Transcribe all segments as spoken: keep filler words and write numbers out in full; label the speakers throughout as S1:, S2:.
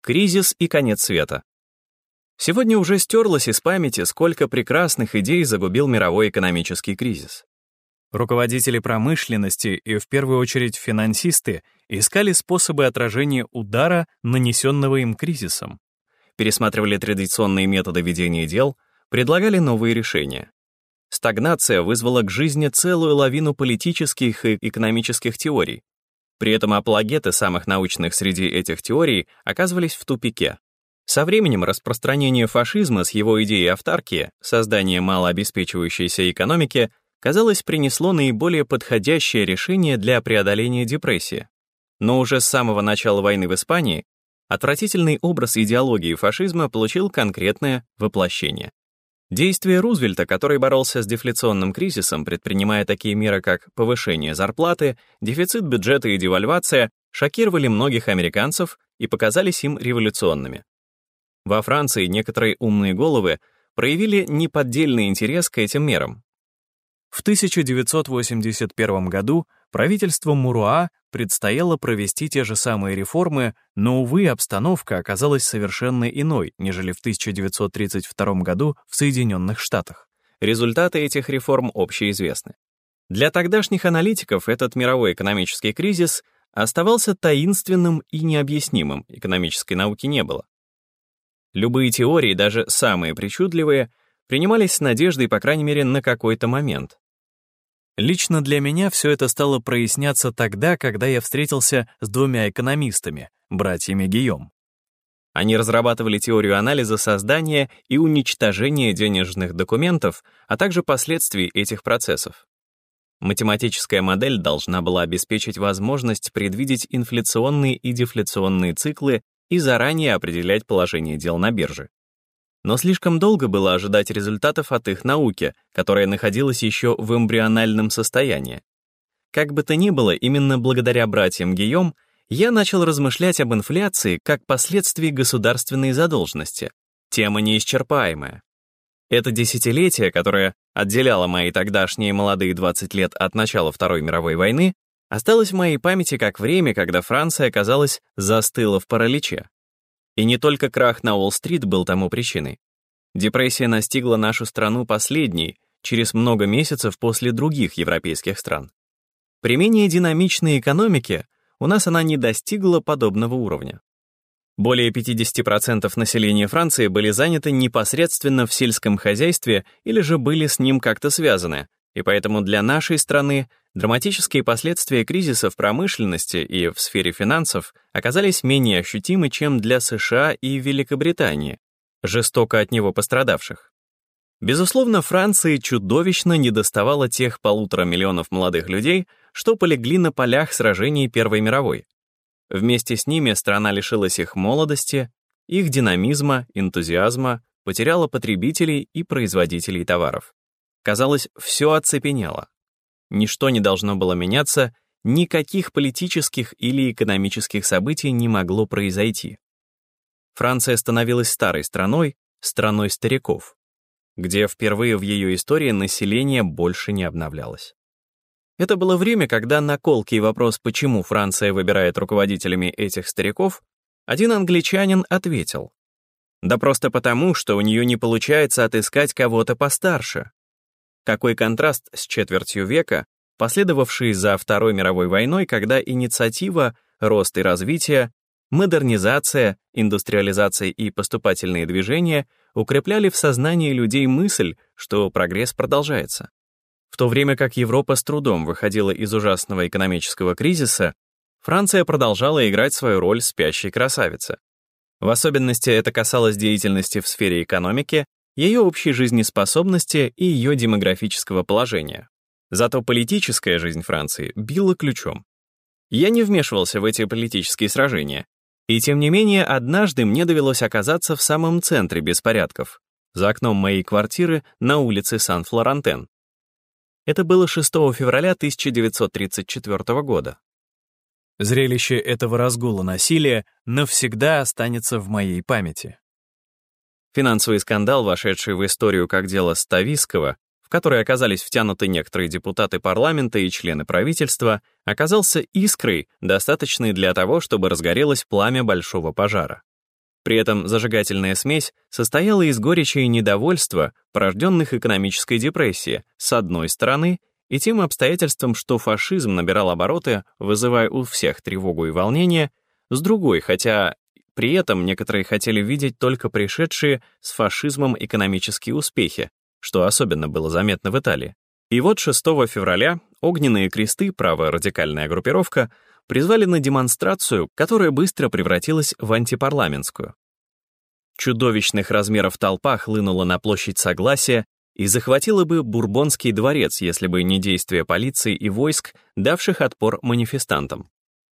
S1: Кризис и конец света. Сегодня уже стерлось из памяти, сколько прекрасных идей загубил мировой экономический кризис. Руководители промышленности и, в первую очередь, финансисты искали способы отражения удара, нанесенного им кризисом. Пересматривали традиционные методы ведения дел, предлагали новые решения. Стагнация вызвала к жизни целую лавину политических и экономических теорий. При этом апологеты самых научных среди этих теорий оказывались в тупике. Со временем распространение фашизма с его идеей автаркии, создание малообеспечивающейся экономики, казалось, принесло наиболее подходящее решение для преодоления депрессии. Но уже с самого начала войны в Испании отвратительный образ идеологии фашизма получил конкретное воплощение. Действия Рузвельта, который боролся с дефляционным кризисом, предпринимая такие меры, как повышение зарплаты, дефицит бюджета и девальвация, шокировали многих американцев и показались им революционными. Во Франции некоторые умные головы проявили неподдельный интерес к этим мерам. В тысяча девятьсот восемьдесят первом году правительству Муруа предстояло провести те же самые реформы, но, увы, обстановка оказалась совершенно иной, нежели в тысяча девятьсот тридцать втором году в Соединенных Штатах. Результаты этих реформ общеизвестны. Для тогдашних аналитиков этот мировой экономический кризис оставался таинственным и необъяснимым, экономической науки не было. Любые теории, даже самые причудливые, принимались с надеждой, по крайней мере, на какой-то момент. Лично для меня все это стало проясняться тогда, когда я встретился с двумя экономистами, братьями Гийом. Они разрабатывали теорию анализа создания и уничтожения денежных документов, а также последствий этих процессов. Математическая модель должна была обеспечить возможность предвидеть инфляционные и дефляционные циклы и заранее определять положение дел на бирже. Но слишком долго было ожидать результатов от их науки, которая находилась еще в эмбриональном состоянии. Как бы то ни было, именно благодаря братьям Гийом я начал размышлять об инфляции как последствии государственной задолженности. Тема неисчерпаемая. Это десятилетие, которое отделяло мои тогдашние молодые двадцать лет от начала Второй мировой войны, осталось в моей памяти как время, когда Франция, казалось, застыла в параличе. И не только крах на Уолл-стрит был тому причиной. Депрессия настигла нашу страну последней, через много месяцев после других европейских стран. При менее динамичной экономике у нас она не достигла подобного уровня. Более пятьдесят процентов населения Франции были заняты непосредственно в сельском хозяйстве или же были с ним как-то связаны, и поэтому для нашей страны драматические последствия кризиса в промышленности и в сфере финансов оказались менее ощутимы, чем для США и Великобритании, жестоко от него пострадавших. Безусловно, Франции чудовищно недоставало тех полутора миллионов молодых людей, что полегли на полях сражений Первой мировой. Вместе с ними страна лишилась их молодости, их динамизма, энтузиазма, потеряла потребителей и производителей товаров. Казалось, все оцепенело. Ничто не должно было меняться, никаких политических или экономических событий не могло произойти. Франция становилась старой страной, страной стариков, где впервые в ее истории население больше не обновлялось. Это было время, когда на колкий вопрос, почему Франция выбирает руководителями этих стариков, один англичанин ответил: «Да просто потому, что у нее не получается отыскать кого-то постарше». Какой контраст с четвертью века, последовавший за Второй мировой войной, когда инициатива, рост и развитие, модернизация, индустриализация и поступательные движения укрепляли в сознании людей мысль, что прогресс продолжается. В то время как Европа с трудом выходила из ужасного экономического кризиса, Франция продолжала играть свою роль спящей красавицы. В особенности это касалось деятельности в сфере экономики, ее общей жизнеспособности и ее демографического положения. Зато политическая жизнь Франции била ключом. Я не вмешивался в эти политические сражения, и тем не менее однажды мне довелось оказаться в самом центре беспорядков, за окном моей квартиры на улице Сан-Флорантен. Это было шестого февраля тысяча девятьсот тридцать четвёртого года. Зрелище этого разгула насилия навсегда останется в моей памяти. Финансовый скандал, вошедший в историю как дело Ставиского, в который оказались втянуты некоторые депутаты парламента и члены правительства, оказался искрой, достаточной для того, чтобы разгорелось пламя большого пожара. При этом зажигательная смесь состояла из горечи и недовольства, порожденных экономической депрессией, с одной стороны, и тем обстоятельством, что фашизм набирал обороты, вызывая у всех тревогу и волнение, с другой, хотя при этом некоторые хотели видеть только пришедшие с фашизмом экономические успехи, что особенно было заметно в Италии. И вот шестого февраля огненные кресты, праворадикальная группировка, призвали на демонстрацию, которая быстро превратилась в антипарламентскую. Чудовищных размеров толпа хлынула на площадь Согласия и захватила бы Бурбонский дворец, если бы не действия полиции и войск, давших отпор манифестантам.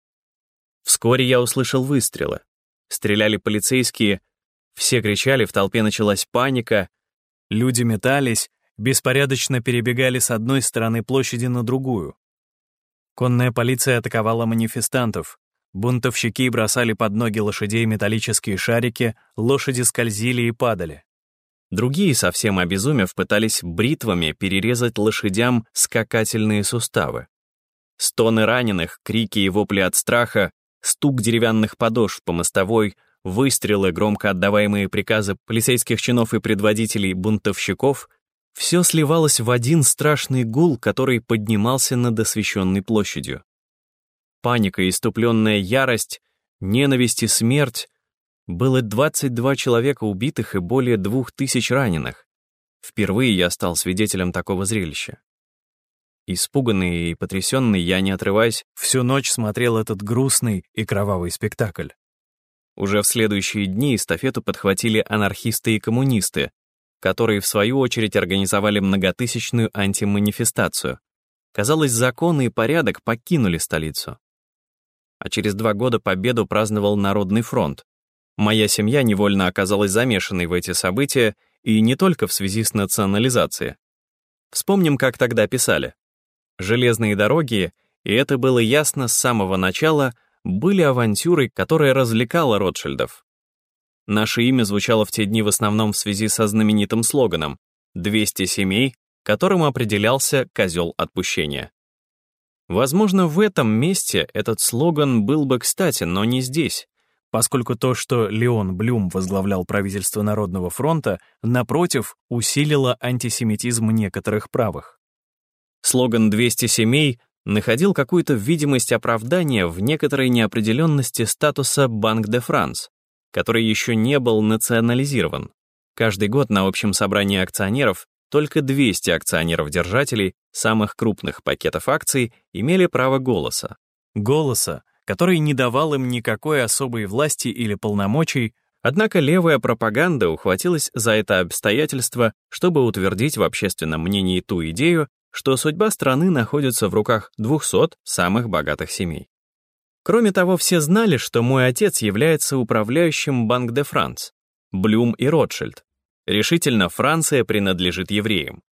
S1: Вскоре я услышал выстрелы. Стреляли полицейские, все кричали, в толпе началась паника, люди метались, беспорядочно перебегали с одной стороны площади на другую. Конная полиция атаковала манифестантов, бунтовщики бросали под ноги лошадей металлические шарики, лошади скользили и падали. Другие, совсем обезумев, пытались бритвами перерезать лошадям скакательные суставы. Стоны раненых, крики и вопли от страха, стук деревянных подошв по мостовой, выстрелы, громко отдаваемые приказы полицейских чинов и предводителей бунтовщиков — все сливалось в один страшный гул, который поднимался над освещенной площадью. Паника, иступленная ярость, ненависть и смерть. Было двадцать два человека убитых и более двух тысяч раненых. Впервые я стал свидетелем такого зрелища. Испуганный и потрясенный, я, не отрываясь, всю ночь смотрел этот грустный и кровавый спектакль. Уже в следующие дни эстафету подхватили анархисты и коммунисты, которые, в свою очередь, организовали многотысячную антиманифестацию. Казалось, законы и порядок покинули столицу. А через два года победу праздновал Народный фронт. Моя семья невольно оказалась замешанной в эти события, и не только в связи с национализацией. Вспомним, как тогда писали. Железные дороги, и это было ясно с самого начала, были авантюрой, которая развлекала Ротшильдов. Наше имя звучало в те дни в основном в связи со знаменитым слоганом «двести семей», которым определялся козел отпущения. Возможно, в этом месте этот слоган был бы кстати, но не здесь, поскольку то, что Леон Блюм возглавлял правительство Народного фронта, напротив, усилило антисемитизм некоторых правых. Слоган «двести семей» находил какую-то видимость оправдания в некоторой неопределенности статуса Банк де Франс, который еще не был национализирован. Каждый год на общем собрании акционеров только двести акционеров-держателей самых крупных пакетов акций имели право голоса. Голоса, который не давал им никакой особой власти или полномочий, однако левая пропаганда ухватилась за это обстоятельство, чтобы утвердить в общественном мнении ту идею, что судьба страны находится в руках двухсот самых богатых семей. Кроме того, все знали, что мой отец является управляющим Банк де Франс, Блюм и Ротшильд. Решительно, Франция принадлежит евреям.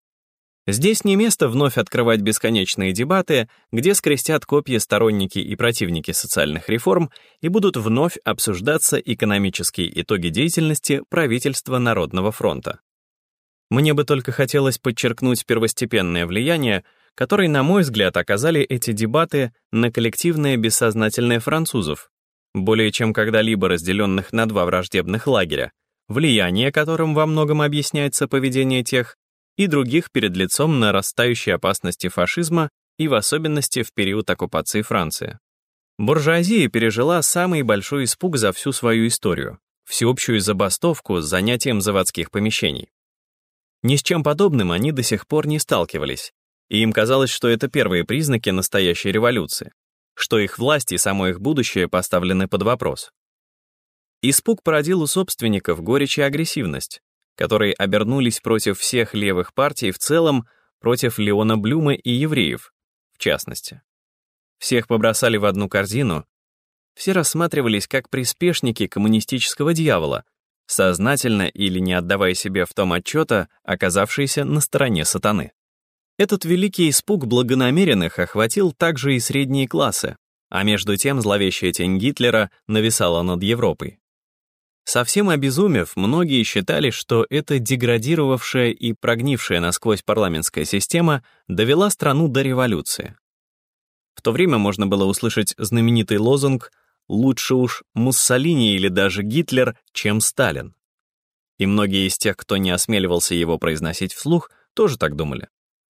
S1: Здесь не место вновь открывать бесконечные дебаты, где скрестят копья сторонники и противники социальных реформ и будут вновь обсуждаться экономические итоги деятельности правительства Народного фронта. Мне бы только хотелось подчеркнуть первостепенное влияние, которое, на мой взгляд, оказали эти дебаты на коллективное бессознательное французов, более чем когда-либо разделенных на два враждебных лагеря, влияние которым во многом объясняется поведение тех и других перед лицом нарастающей опасности фашизма и в особенности в период оккупации Франции. Буржуазия пережила самый большой испуг за всю свою историю — всеобщую забастовку с занятием заводских помещений. Ни с чем подобным они до сих пор не сталкивались, и им казалось, что это первые признаки настоящей революции, что их власть и само их будущее поставлены под вопрос. Испуг породил у собственников горечь и агрессивность, которые обернулись против всех левых партий в целом, против Леона Блюма и евреев, в частности. Всех побросали в одну корзину, все рассматривались как приспешники коммунистического дьявола, сознательно или не отдавая себе в том отчета, оказавшиеся на стороне сатаны. Этот великий испуг благонамеренных охватил также и средние классы, а между тем зловещая тень Гитлера нависала над Европой. Совсем обезумев, многие считали, что эта деградировавшая и прогнившая насквозь парламентская система довела страну до революции. В то время можно было услышать знаменитый лозунг лучше уж Муссолини или даже Гитлер, чем Сталин. И многие из тех, кто не осмеливался его произносить вслух, тоже так думали.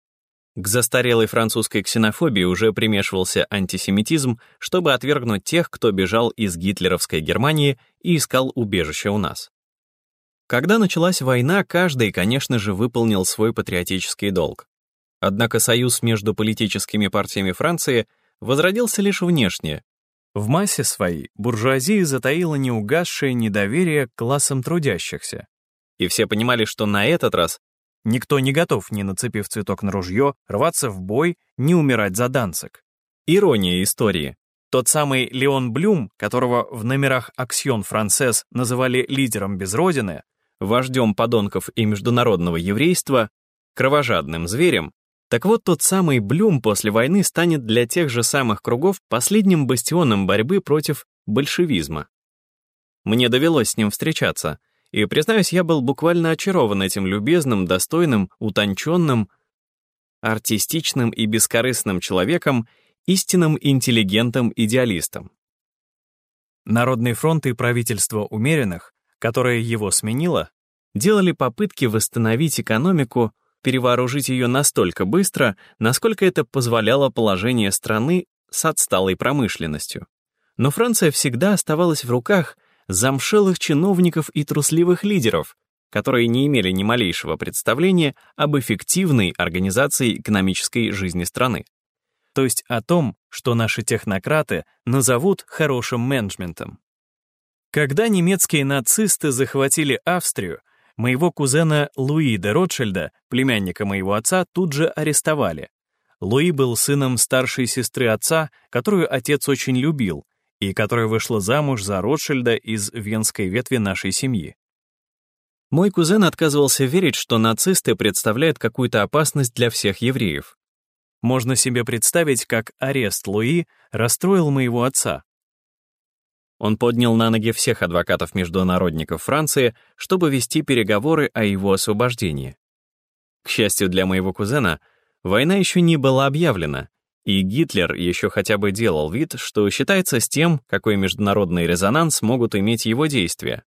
S1: К застарелой французской ксенофобии уже примешивался антисемитизм, чтобы отвергнуть тех, кто бежал из гитлеровской Германии и искал убежище у нас. Когда началась война, каждый, конечно же, выполнил свой патриотический долг. Однако союз между политическими партиями Франции возродился лишь внешне. В массе своей буржуазия затаила неугасшее недоверие к классам трудящихся. И все понимали, что на этот раз никто не готов, не нацепив цветок на ружье, рваться в бой, не умирать за Данциг. Ирония истории. Тот самый Леон Блюм, которого в номерах «Аксьон Франсез» называли лидером без родины, вождем подонков и международного еврейства, кровожадным зверем, так вот тот самый Блюм после войны станет для тех же самых кругов последним бастионом борьбы против большевизма. Мне довелось с ним встречаться, и, признаюсь, я был буквально очарован этим любезным, достойным, утонченным, артистичным и бескорыстным человеком, истинным интеллигентом-идеалистом. Народный фронт и правительство умеренных, которое его сменило, делали попытки восстановить экономику, перевооружить ее настолько быстро, насколько это позволяло положение страны с отсталой промышленностью. Но Франция всегда оставалась в руках замшелых чиновников и трусливых лидеров, которые не имели ни малейшего представления об эффективной организации экономической жизни страны. То есть о том, что наши технократы назовут хорошим менеджментом. Когда немецкие нацисты захватили Австрию, моего кузена Луи де Ротшильда, племянника моего отца, тут же арестовали. Луи был сыном старшей сестры отца, которую отец очень любил, и которая вышла замуж за Ротшильда из венской ветви нашей семьи. Мой кузен отказывался верить, что нацисты представляют какую-то опасность для всех евреев. Можно себе представить, как арест Луи расстроил моего отца. Он поднял на ноги всех адвокатов-международников Франции, чтобы вести переговоры о его освобождении. К счастью для моего кузена, война еще не была объявлена, и Гитлер еще хотя бы делал вид, что считается с тем, какой международный резонанс могут иметь его действия.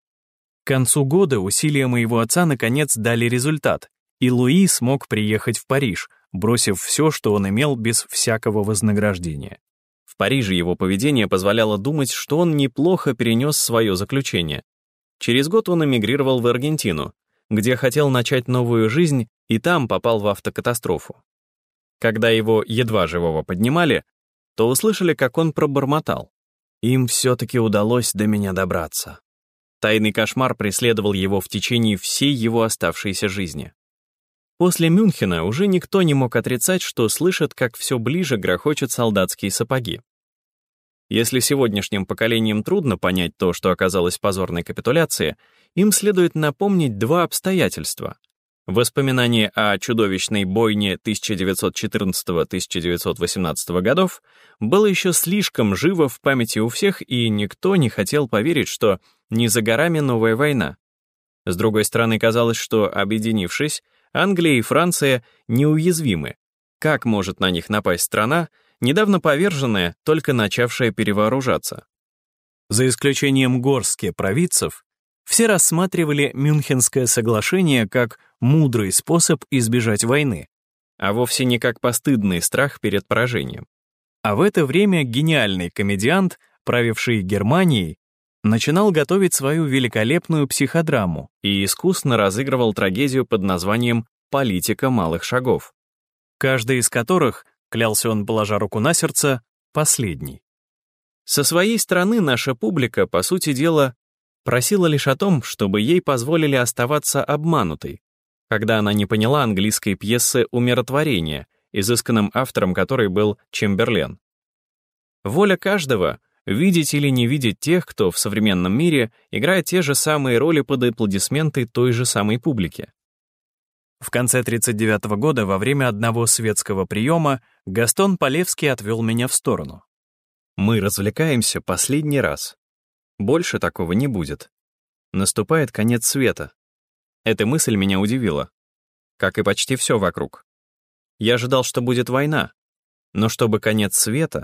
S1: К концу года усилия моего отца наконец дали результат, и Луи смог приехать в Париж, бросив все, что он имел, без всякого вознаграждения. В Париже его поведение позволяло думать, что он неплохо перенес свое заключение. Через год он эмигрировал в Аргентину, где хотел начать новую жизнь, и там попал в автокатастрофу. Когда его едва живого поднимали, то услышали, как он пробормотал: «Им все-таки удалось до меня добраться». Тайный кошмар преследовал его в течение всей его оставшейся жизни. После Мюнхена уже никто не мог отрицать, что слышит, как все ближе грохочут солдатские сапоги. Если сегодняшним поколениям трудно понять то, что оказалось позорной капитуляцией, им следует напомнить два обстоятельства. Воспоминание о чудовищной бойне тысяча девятьсот четырнадцатого — тысяча девятьсот восемнадцатого годов было еще слишком живо в памяти у всех, и никто не хотел поверить, что не за горами новая война. С другой стороны, казалось, что, объединившись, Англия и Франция неуязвимы. Как может на них напасть страна, недавно поверженная, только начавшая перевооружаться? За исключением горстки провидцев, все рассматривали Мюнхенское соглашение как мудрый способ избежать войны, а вовсе не как постыдный страх перед поражением. А в это время гениальный комедиант, правивший Германией, начинал готовить свою великолепную психодраму и искусно разыгрывал трагедию под названием «Политика малых шагов», каждый из которых, клялся он, положа руку на сердце, последний. Со своей стороны наша публика, по сути дела, просила лишь о том, чтобы ей позволили оставаться обманутой, когда она не поняла английской пьесы «Умиротворение», изысканным автором которой был Чемберлен. Воля каждого — видеть или не видеть тех, кто в современном мире играет те же самые роли под аплодисменты той же самой публики. В конце тридцать девятого года во время одного светского приема Гастон Палевский отвел меня в сторону. «Мы развлекаемся последний раз. Больше такого не будет. Наступает конец света». Эта мысль меня удивила, как и почти все вокруг. Я ожидал, что будет война, но чтобы конец света,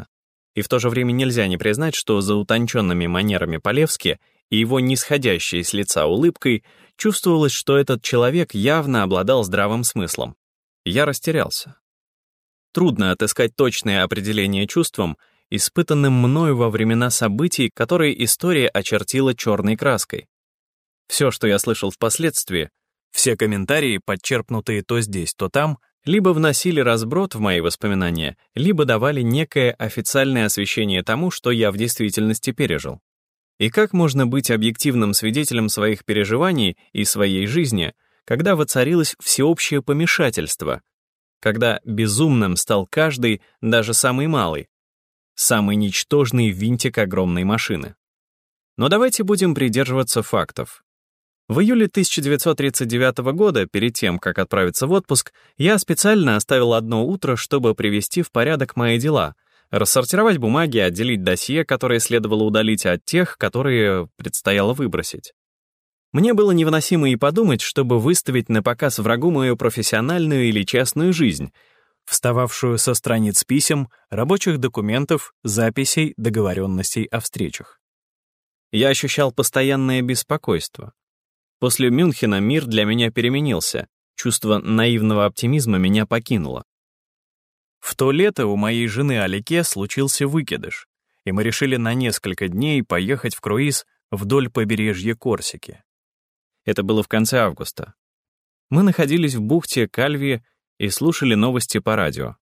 S1: И в то же время нельзя не признать, что за утонченными манерами Полевски и его нисходящей с лица улыбкой чувствовалось, что этот человек явно обладал здравым смыслом. Я растерялся. Трудно отыскать точное определение чувствам, испытанным мною во времена событий, которые история очертила черной краской. Все, что я слышал впоследствии, все комментарии, подчерпнутые то здесь, то там, либо вносили разброд в мои воспоминания, либо давали некое официальное освещение тому, что я в действительности пережил. И как можно быть объективным свидетелем своих переживаний и своей жизни, когда воцарилось всеобщее помешательство, когда безумным стал каждый, даже самый малый, самый ничтожный винтик огромной машины? Но давайте будем придерживаться фактов. В июле тысяча девятьсот тридцать девятого года, перед тем, как отправиться в отпуск, я специально оставил одно утро, чтобы привести в порядок мои дела, рассортировать бумаги, отделить досье, которые следовало удалить, от тех, которые предстояло выбросить. Мне было невыносимо и подумать, чтобы выставить на показ врагу мою профессиональную или частную жизнь, встававшую со страниц писем, рабочих документов, записей, договоренностей о встречах. Я ощущал постоянное беспокойство. После Мюнхена мир для меня переменился, чувство наивного оптимизма меня покинуло. В то лето у моей жены Алике случился выкидыш, и мы решили на несколько дней поехать в круиз вдоль побережья Корсики. Это было в конце августа. Мы находились в бухте Кальви и слушали новости по радио.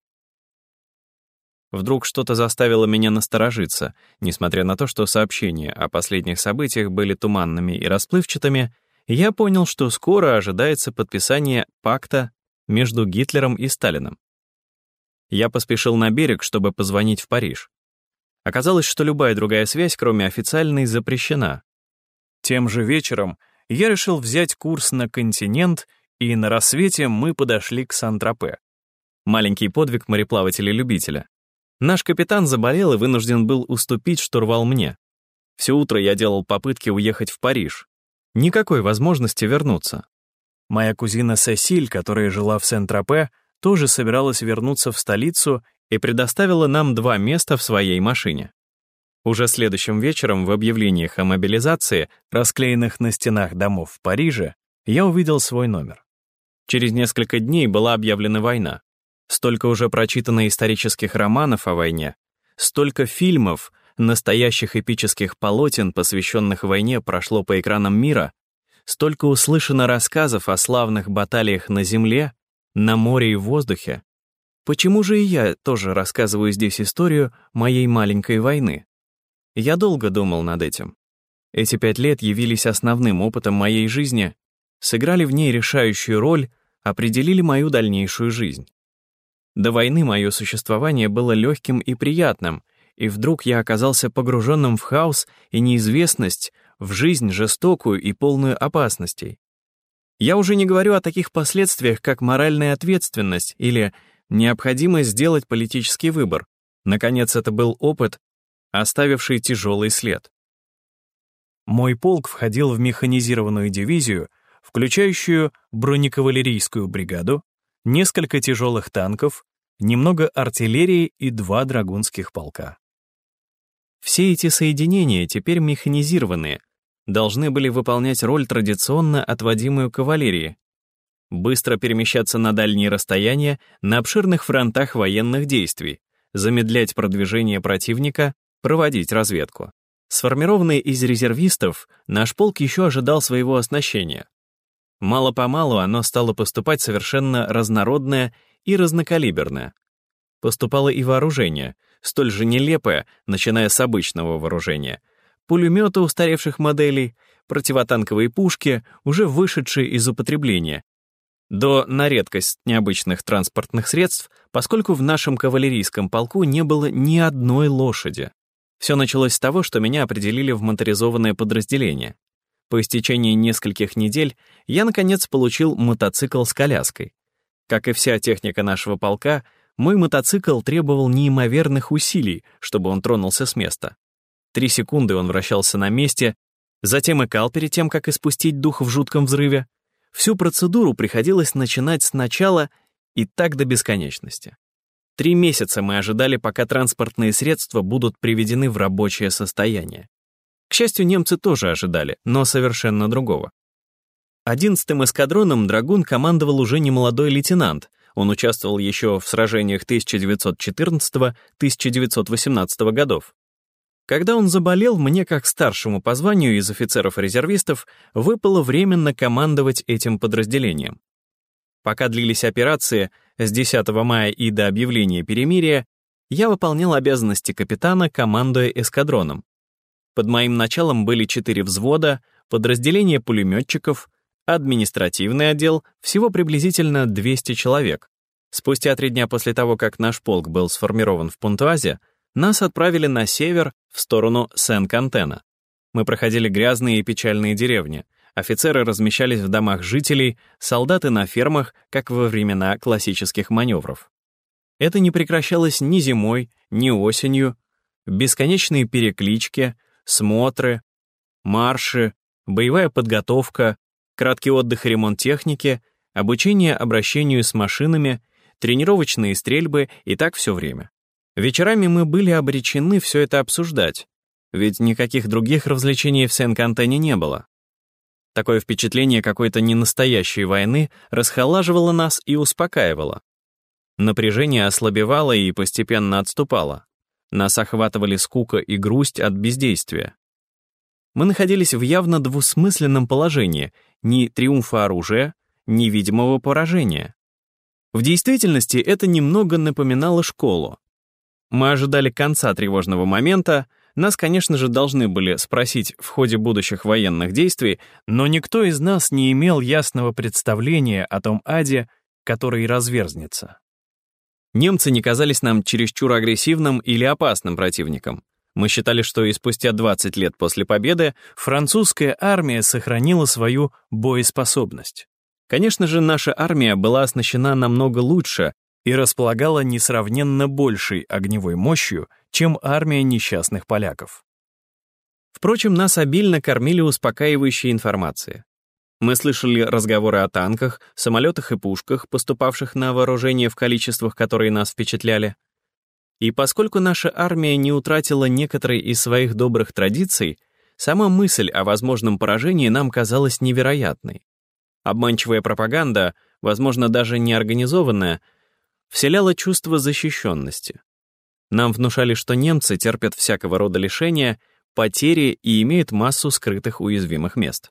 S1: Вдруг что-то заставило меня насторожиться, несмотря на то, что сообщения о последних событиях были туманными и расплывчатыми. Я понял, что скоро ожидается подписание пакта между Гитлером и Сталиным. Я поспешил на берег, чтобы позвонить в Париж. Оказалось, что любая другая связь, кроме официальной, запрещена. Тем же вечером я решил взять курс на континент, и на рассвете мы подошли к Сан-Тропе. Маленький подвиг мореплавателя-любителя. Наш капитан заболел и вынужден был уступить штурвал мне. Все утро я делал попытки уехать в Париж. Никакой возможности вернуться. Моя кузина Сесиль, которая жила в Сен-Тропе, тоже собиралась вернуться в столицу и предоставила нам два места в своей машине. Уже следующим вечером в объявлениях о мобилизации, расклеенных на стенах домов в Париже, я увидел свой номер. Через несколько дней была объявлена война. Столько уже прочитано исторических романов о войне, столько фильмов, настоящих эпических полотен, посвященных войне, прошло по экранам мира, столько услышано рассказов о славных баталиях на земле, на море и в воздухе. Почему же и я тоже рассказываю здесь историю моей маленькой войны? Я долго думал над этим. Эти пять лет явились основным опытом моей жизни, сыграли в ней решающую роль, определили мою дальнейшую жизнь. До войны мое существование было легким и приятным, и вдруг я оказался погруженным в хаос и неизвестность, в жизнь жестокую и полную опасностей. Я уже не говорю о таких последствиях, как моральная ответственность или необходимость сделать политический выбор. Наконец, это был опыт, оставивший тяжелый след. Мой полк входил в механизированную дивизию, включающую бронекавалерийскую бригаду, несколько тяжелых танков, немного артиллерии и два драгунских полка. Все эти соединения, теперь механизированные, должны были выполнять роль традиционно отводимую кавалерии, быстро перемещаться на дальние расстояния на обширных фронтах военных действий, замедлять продвижение противника, проводить разведку. Сформированный из резервистов, наш полк еще ожидал своего оснащения. Мало-помалу оно стало поступать совершенно разнородное и разнокалиберное. Поступало и вооружение, столь же нелепое, начиная с обычного вооружения, пулеметы устаревших моделей, противотанковые пушки, уже вышедшие из употребления, до, на редкость, необычных транспортных средств, поскольку в нашем кавалерийском полку не было ни одной лошади. Все началось с того, что меня определили в моторизованное подразделение. По истечении нескольких недель я, наконец, получил мотоцикл с коляской. Как и вся техника нашего полка, мой мотоцикл требовал неимоверных усилий, чтобы он тронулся с места. Три секунды он вращался на месте, затем икал перед тем, как испустить дух в жутком взрыве. Всю процедуру приходилось начинать сначала и так до бесконечности. Три месяца мы ожидали, пока транспортные средства будут приведены в рабочее состояние. К счастью, немцы тоже ожидали, но совершенно другого. Одиннадцатым эскадроном «Драгун» командовал уже немолодой лейтенант. Он участвовал еще в сражениях тысяча девятьсот четырнадцатого — тысяча девятьсот восемнадцатого годов. Когда он заболел, мне, как старшему по званию из офицеров-резервистов, выпало временно командовать этим подразделением. Пока длились операции с десятого мая и до объявления перемирия, я выполнял обязанности капитана, командуя эскадроном. Под моим началом были четыре взвода, подразделение пулеметчиков, административный отдел, всего приблизительно двести человек. Спустя три дня после того, как наш полк был сформирован в Пунтуазе, нас отправили на север, в сторону Сен-Кантена. Мы проходили грязные и печальные деревни. Офицеры размещались в домах жителей, солдаты на фермах, как во времена классических маневров. Это не прекращалось ни зимой, ни осенью. Бесконечные переклички, смотры, марши, боевая подготовка, краткий отдых и ремонт техники, обучение обращению с машинами, тренировочные стрельбы и так все время. Вечерами мы были обречены все это обсуждать, ведь никаких других развлечений в Сен-Кантене не было. Такое впечатление какой-то ненастоящей войны расхолаживало нас и успокаивало. Напряжение ослабевало и постепенно отступало. Нас охватывали скука и грусть от бездействия. Мы находились в явно двусмысленном положении, ни триумфа оружия, ни видимого поражения. В действительности это немного напоминало школу. Мы ожидали конца тревожного момента, нас, конечно же, должны были спросить в ходе будущих военных действий, но никто из нас не имел ясного представления о том аде, который разверзнется. Немцы не казались нам чересчур агрессивным или опасным противником. Мы считали, что и спустя двадцать лет после победы французская армия сохранила свою боеспособность. Конечно же, наша армия была оснащена намного лучше и располагала несравненно большей огневой мощью, чем армия несчастных поляков. Впрочем, нас обильно кормили успокаивающей информацией. Мы слышали разговоры о танках, самолетах и пушках, поступавших на вооружение в количествах, которые нас впечатляли. И поскольку наша армия не утратила некоторые из своих добрых традиций, сама мысль о возможном поражении нам казалась невероятной. Обманчивая пропаганда, возможно, даже неорганизованная, вселяла чувство защищенности. Нам внушали, что немцы терпят всякого рода лишения, потери и имеют массу скрытых уязвимых мест.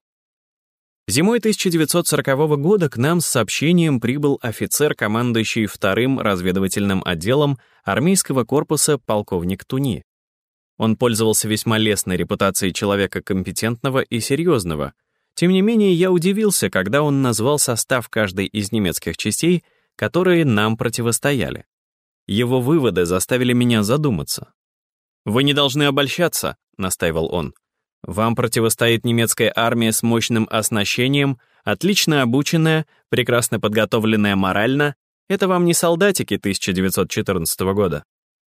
S1: Зимой тысяча девятьсот сорокового года к нам с сообщением прибыл офицер, командующий вторым разведывательным отделом армейского корпуса полковник Туни. Он пользовался весьма лестной репутацией человека компетентного и серьезного. Тем не менее, я удивился, когда он назвал состав каждой из немецких частей, которые нам противостояли. Его выводы заставили меня задуматься. «Вы не должны обольщаться», — настаивал он. «Вам противостоит немецкая армия с мощным оснащением, отлично обученная, прекрасно подготовленная морально. Это вам не солдатики тысяча девятьсот четырнадцатого года».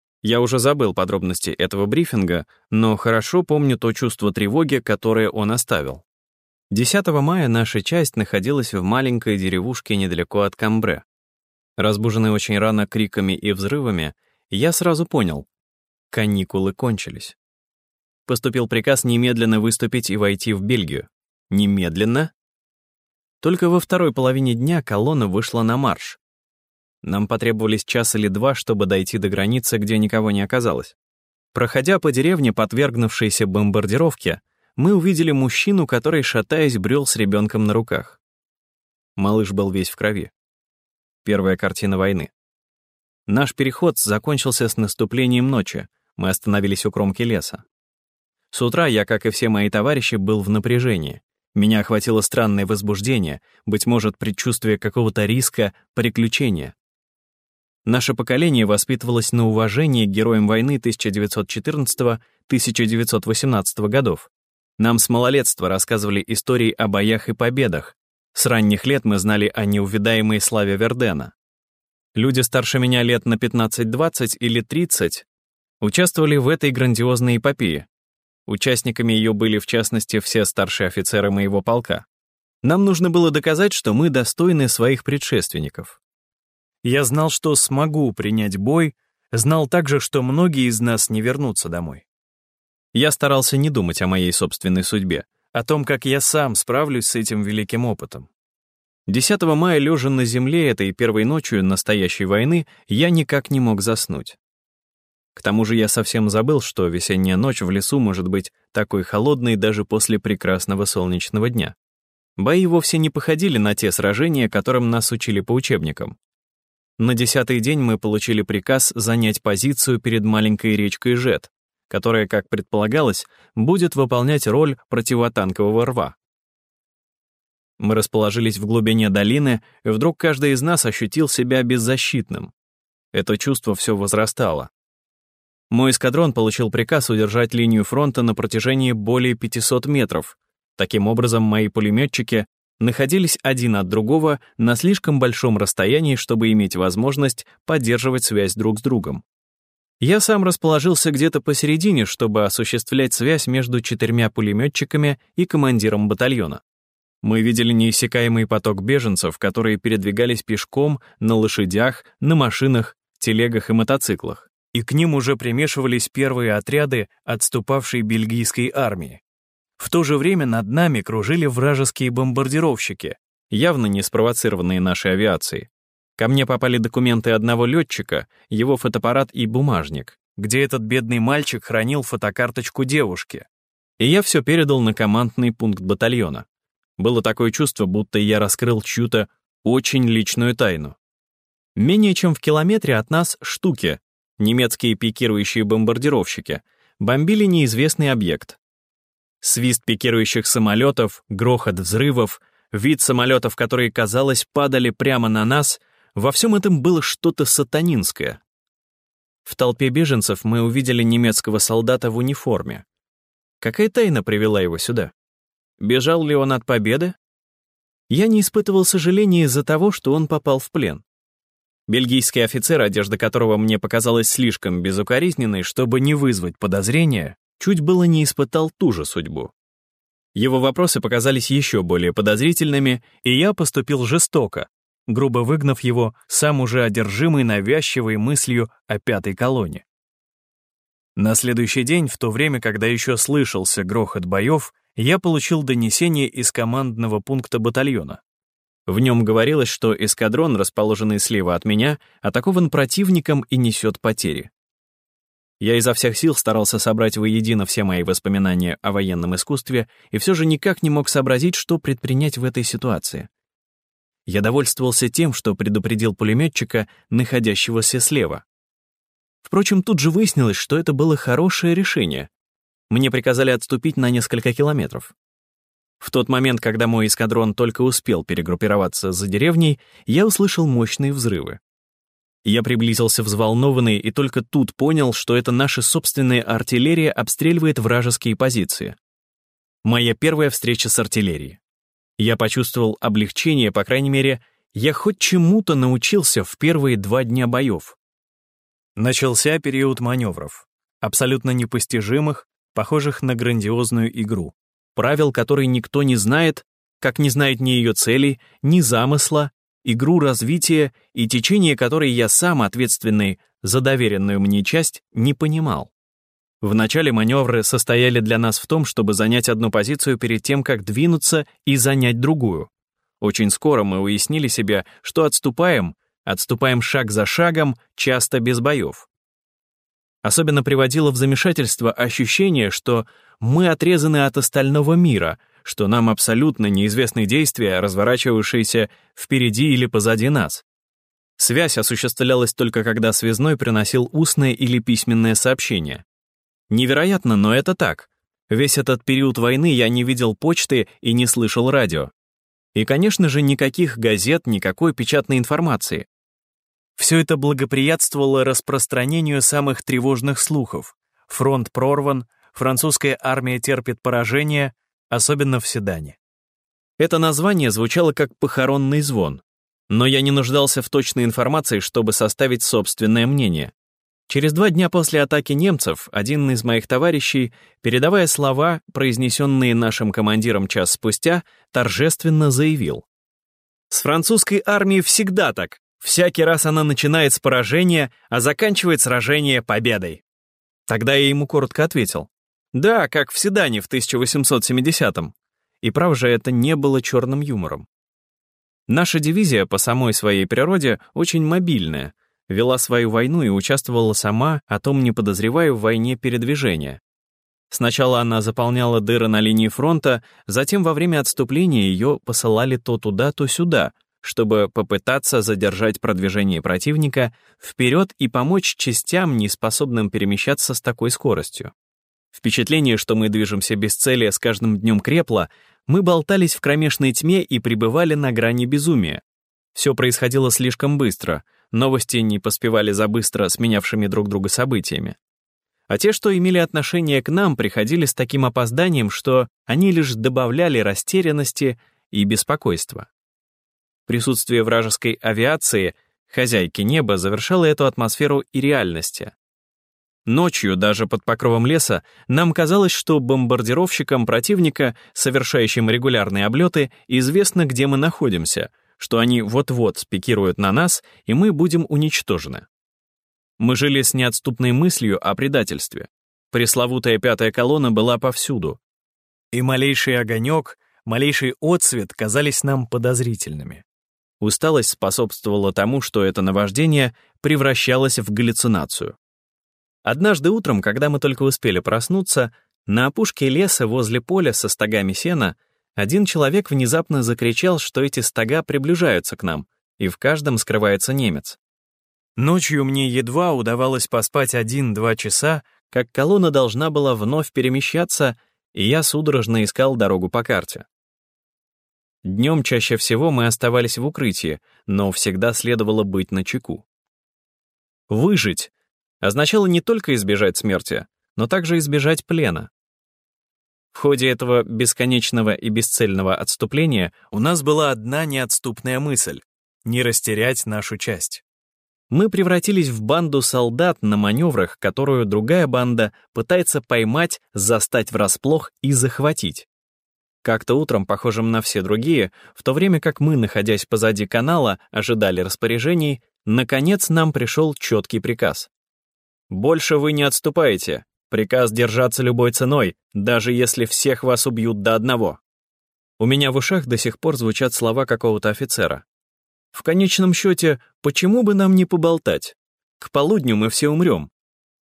S1: Я уже забыл подробности этого брифинга, но хорошо помню то чувство тревоги, которое он оставил. десятого мая наша часть находилась в маленькой деревушке недалеко от Камбре. Разбуженный очень рано криками и взрывами, я сразу понял — каникулы кончились. Поступил приказ немедленно выступить и войти в Бельгию. Немедленно? Только во второй половине дня колонна вышла на марш. Нам потребовались час или два, чтобы дойти до границы, где никого не оказалось. Проходя по деревне, подвергнувшейся бомбардировке, мы увидели мужчину, который, шатаясь, брел с ребенком на руках. Малыш был весь в крови. Первая картина войны. Наш переход закончился с наступлением ночи. Мы остановились у кромки леса. С утра я, как и все мои товарищи, был в напряжении. Меня охватило странное возбуждение, быть может, предчувствие какого-то риска, приключения. Наше поколение воспитывалось на уважении к героям войны тысяча девятьсот четырнадцатого — тысяча девятьсот восемнадцатого годов. Нам с малолетства рассказывали истории о боях и победах. С ранних лет мы знали о неувидаемой славе Вердена. Люди старше меня лет на пятнадцать-двадцать или тридцать участвовали в этой грандиозной эпопее. Участниками ее были, в частности, все старшие офицеры моего полка. Нам нужно было доказать, что мы достойны своих предшественников. Я знал, что смогу принять бой, знал также, что многие из нас не вернутся домой. Я старался не думать о моей собственной судьбе, о том, как я сам справлюсь с этим великим опытом. десятого мая, лежа на земле этой первой ночью настоящей войны, я никак не мог заснуть. К тому же я совсем забыл, что весенняя ночь в лесу может быть такой холодной даже после прекрасного солнечного дня. Бои вовсе не походили на те сражения, которым нас учили по учебникам. На десятый день мы получили приказ занять позицию перед маленькой речкой Жет, которая, как предполагалось, будет выполнять роль противотанкового рва. Мы расположились в глубине долины, и вдруг каждый из нас ощутил себя беззащитным. Это чувство все возрастало. Мой эскадрон получил приказ удержать линию фронта на протяжении более пятисот метров. Таким образом, мои пулеметчики находились один от другого на слишком большом расстоянии, чтобы иметь возможность поддерживать связь друг с другом. Я сам расположился где-то посередине, чтобы осуществлять связь между четырьмя пулеметчиками и командиром батальона. Мы видели неиссякаемый поток беженцев, которые передвигались пешком, на лошадях, на машинах, телегах и мотоциклах. И к ним уже примешивались первые отряды отступавшей бельгийской армии. В то же время над нами кружили вражеские бомбардировщики, явно не спровоцированные нашей авиацией. Ко мне попали документы одного летчика, его фотоаппарат и бумажник, где этот бедный мальчик хранил фотокарточку девушки. И я все передал на командный пункт батальона. Было такое чувство, будто я раскрыл чью-то очень личную тайну. Менее чем в километре от нас штуки, немецкие пикирующие бомбардировщики, бомбили неизвестный объект. Свист пикирующих самолетов, грохот взрывов, вид самолетов, которые, казалось, падали прямо на нас, во всем этом было что-то сатанинское. В толпе беженцев мы увидели немецкого солдата в униформе. Какая тайна привела его сюда? Бежал ли он от победы? Я не испытывал сожаления из-за того, что он попал в плен. Бельгийский офицер, одежда которого мне показалась слишком безукоризненной, чтобы не вызвать подозрения, чуть было не испытал ту же судьбу. Его вопросы показались еще более подозрительными, и я поступил жестоко, грубо выгнав его, сам уже одержимый навязчивой мыслью о пятой колонне. На следующий день, в то время, когда еще слышался грохот боев, я получил донесение из командного пункта батальона. В нем говорилось, что эскадрон, расположенный слева от меня, атакован противником и несет потери. Я изо всех сил старался собрать воедино все мои воспоминания о военном искусстве и все же никак не мог сообразить, что предпринять в этой ситуации. Я довольствовался тем, что предупредил пулеметчика, находящегося слева. Впрочем, тут же выяснилось, что это было хорошее решение. Мне приказали отступить на несколько километров. В тот момент, когда мой эскадрон только успел перегруппироваться за деревней, я услышал мощные взрывы. Я приблизился взволнованный и только тут понял, что это наша собственная артиллерия обстреливает вражеские позиции. Моя первая встреча с артиллерией. Я почувствовал облегчение, по крайней мере, я хоть чему-то научился в первые два дня боев. Начался период маневров, абсолютно непостижимых, похожих на грандиозную игру, правил которой никто не знает, как не знает ни ее целей, ни замысла, игру развития и течение которой я сам, ответственный за доверенную мне часть, не понимал. Вначале маневры состояли для нас в том, чтобы занять одну позицию перед тем, как двинуться и занять другую. Очень скоро мы уяснили себе, что отступаем, отступаем шаг за шагом, часто без боев. Особенно приводило в замешательство ощущение, что мы отрезаны от остального мира, что нам абсолютно неизвестны действия, разворачивавшиеся впереди или позади нас. Связь осуществлялась только когда связной приносил устное или письменное сообщение. Невероятно, но это так. Весь этот период войны я не видел почты и не слышал радио. И, конечно же, никаких газет, никакой печатной информации. Все это благоприятствовало распространению самых тревожных слухов. Фронт прорван, французская армия терпит поражение, особенно в Седане. Это название звучало как похоронный звон, но я не нуждался в точной информации, чтобы составить собственное мнение. Через два дня после атаки немцев один из моих товарищей, передавая слова, произнесенные нашим командиром час спустя, торжественно заявил: «С французской армией всегда так. Всякий раз она начинает с поражения, а заканчивает сражение победой. Тогда я ему коротко ответил: да, как в Седане в тысяча восемьсот семидесятом. И прав же, это не было черным юмором. Наша дивизия по самой своей природе очень мобильная, вела свою войну и участвовала сама, о том не подозревая, в войне передвижения. Сначала она заполняла дыры на линии фронта, затем во время отступления ее посылали то туда, то сюда, чтобы попытаться задержать продвижение противника вперед и помочь частям, не способным перемещаться с такой скоростью. Впечатление, что мы движемся без цели, с каждым днем крепло. Мы болтались в кромешной тьме и пребывали на грани безумия. Все происходило слишком быстро, новости не поспевали за быстро сменявшими друг друга событиями. А те, что имели отношение к нам, приходили с таким опозданием, что они лишь добавляли растерянности и беспокойства. Присутствие вражеской авиации, хозяйки неба, завершало эту атмосферу и реальности. Ночью, даже под покровом леса, нам казалось, что бомбардировщикам противника, совершающим регулярные облеты, известно, где мы находимся, что они вот-вот спикируют на нас, и мы будем уничтожены. Мы жили с неотступной мыслью о предательстве. Пресловутая пятая колонна была повсюду. И малейший огонек, малейший отсвет казались нам подозрительными. Усталость способствовала тому, что это наваждение превращалось в галлюцинацию. Однажды утром, когда мы только успели проснуться, на опушке леса возле поля со стогами сена один человек внезапно закричал, что эти стога приближаются к нам, и в каждом скрывается немец. Ночью мне едва удавалось поспать один-два часа, как колонна должна была вновь перемещаться, и я судорожно искал дорогу по карте. Днем чаще всего мы оставались в укрытии, но всегда следовало быть начеку. Выжить означало не только избежать смерти, но также избежать плена. В ходе этого бесконечного и бесцельного отступления у нас была одна неотступная мысль — не растерять нашу часть. Мы превратились в банду солдат на маневрах, которую другая банда пытается поймать, застать врасплох и захватить. Как-то утром, похожим на все другие, в то время как мы, находясь позади канала, ожидали распоряжений, наконец нам пришел четкий приказ. «Больше вы не отступаете. Приказ держаться любой ценой, даже если всех вас убьют до одного». У меня в ушах до сих пор звучат слова какого-то офицера. В конечном счете, почему бы нам не поболтать? К полудню мы все умрем.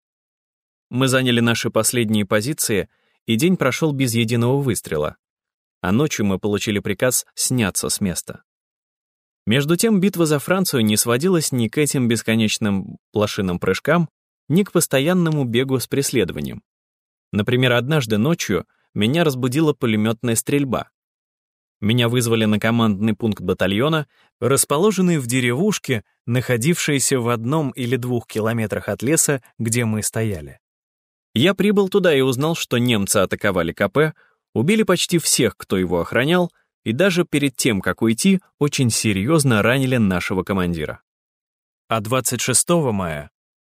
S1: Мы заняли наши последние позиции, и день прошел без единого выстрела. А ночью мы получили приказ сняться с места. Между тем, битва за Францию не сводилась ни к этим бесконечным блошиным прыжкам, ни к постоянному бегу с преследованием. Например, однажды ночью меня разбудила пулеметная стрельба. Меня вызвали на командный пункт батальона, расположенный в деревушке, находившейся в одном или двух километрах от леса, где мы стояли. Я прибыл туда и узнал, что немцы атаковали КП, убили почти всех, кто его охранял, и даже перед тем, как уйти, очень серьезно ранили нашего командира. А двадцать шестого мая...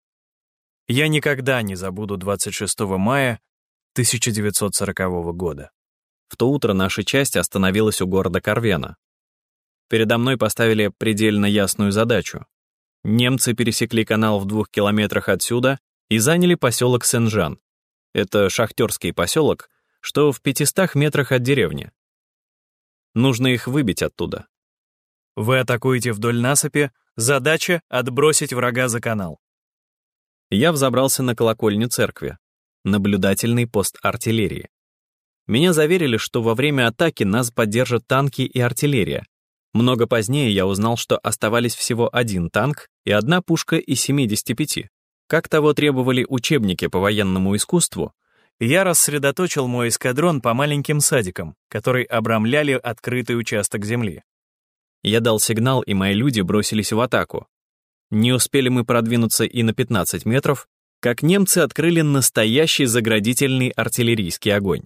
S1: Я никогда не забуду двадцать шестого мая тысяча девятьсот сорокового года. В то утро наша часть остановилась у города Карвена. Передо мной поставили предельно ясную задачу. Немцы пересекли канал в двух километрах отсюда и заняли поселок Сен-Жан. Это шахтерский поселок, что в пятистах метрах от деревни. Нужно их выбить оттуда. Вы атакуете вдоль насыпи, задача — отбросить врага за канал. Я взобрался на колокольню церкви, наблюдательный пост артиллерии. Меня заверили, что во время атаки нас поддержат танки и артиллерия. Много позднее я узнал, что оставались всего один танк и одна пушка из семидесяти пяти. Как того требовали учебники по военному искусству, я рассредоточил мой эскадрон по маленьким садикам, которые обрамляли открытый участок земли. Я дал сигнал, и мои люди бросились в атаку. Не успели мы продвинуться и на пятнадцать метров, как немцы открыли настоящий заградительный артиллерийский огонь.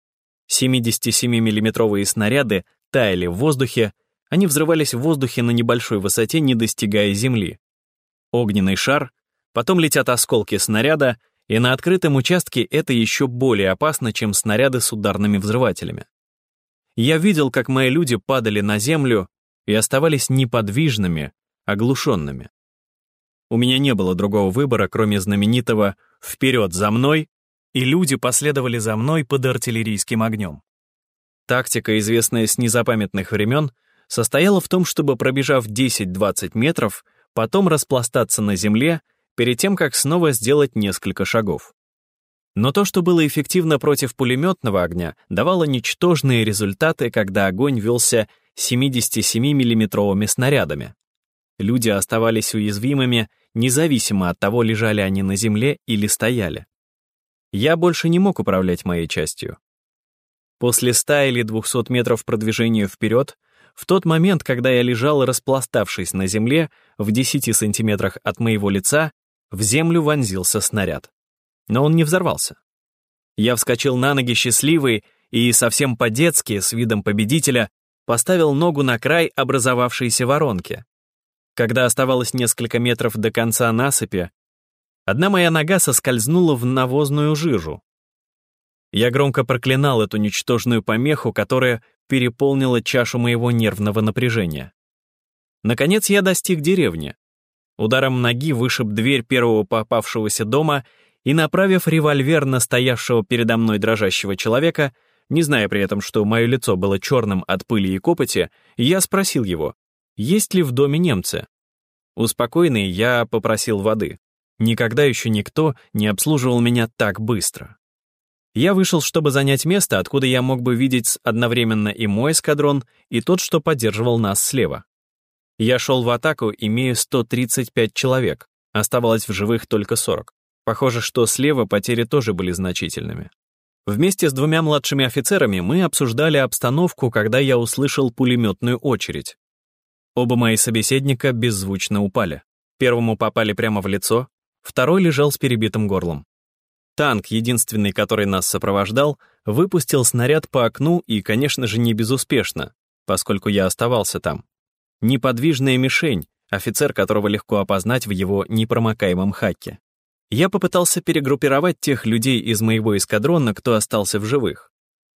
S1: семидесятисемимиллиметровые снаряды таяли в воздухе, они взрывались в воздухе на небольшой высоте, не достигая земли. Огненный шар, потом летят осколки снаряда, и на открытом участке это еще более опасно, чем снаряды с ударными взрывателями. Я видел, как мои люди падали на землю и оставались неподвижными, оглушенными. У меня не было другого выбора, кроме знаменитого «вперед за мной», и люди последовали за мной под артиллерийским огнем. Тактика, известная с незапамятных времен, состояла в том, чтобы, пробежав десять-двадцать метров, потом распластаться на земле, перед тем, как снова сделать несколько шагов. Но то, что было эффективно против пулеметного огня, давало ничтожные результаты, когда огонь велся семидесятисемимиллиметровыми снарядами. Люди оставались уязвимыми, независимо от того, лежали они на земле или стояли. Я больше не мог управлять моей частью. После ста или двухсот метров продвижения вперед, в тот момент, когда я лежал, распластавшись на земле, в десяти сантиметрах от моего лица, в землю вонзился снаряд. Но он не взорвался. Я вскочил на ноги счастливый и совсем по-детски, с видом победителя, поставил ногу на край образовавшейся воронки. Когда оставалось несколько метров до конца насыпи, одна моя нога соскользнула в навозную жижу. Я громко проклинал эту ничтожную помеху, которая переполнила чашу моего нервного напряжения. Наконец я достиг деревни. Ударом ноги вышиб дверь первого попавшегося дома и, направив револьвер на стоявшего передо мной дрожащего человека, не зная при этом, что мое лицо было черным от пыли и копоти, я спросил его, есть ли в доме немцы. Успокоенный, я попросил воды. Никогда еще никто не обслуживал меня так быстро. Я вышел, чтобы занять место, откуда я мог бы видеть одновременно и мой эскадрон, и тот, что поддерживал нас слева. Я шел в атаку, имея сто тридцать пять человек, оставалось в живых только сорок. Похоже, что слева потери тоже были значительными. Вместе с двумя младшими офицерами мы обсуждали обстановку, когда я услышал пулеметную очередь. Оба мои собеседника беззвучно упали. Первому попали прямо в лицо, второй лежал с перебитым горлом. Танк, единственный, который нас сопровождал, выпустил снаряд по окну и, конечно же, не безуспешно, поскольку я оставался там. Неподвижная мишень, офицер, которого легко опознать в его непромокаемом хаке. Я попытался перегруппировать тех людей из моего эскадрона, кто остался в живых.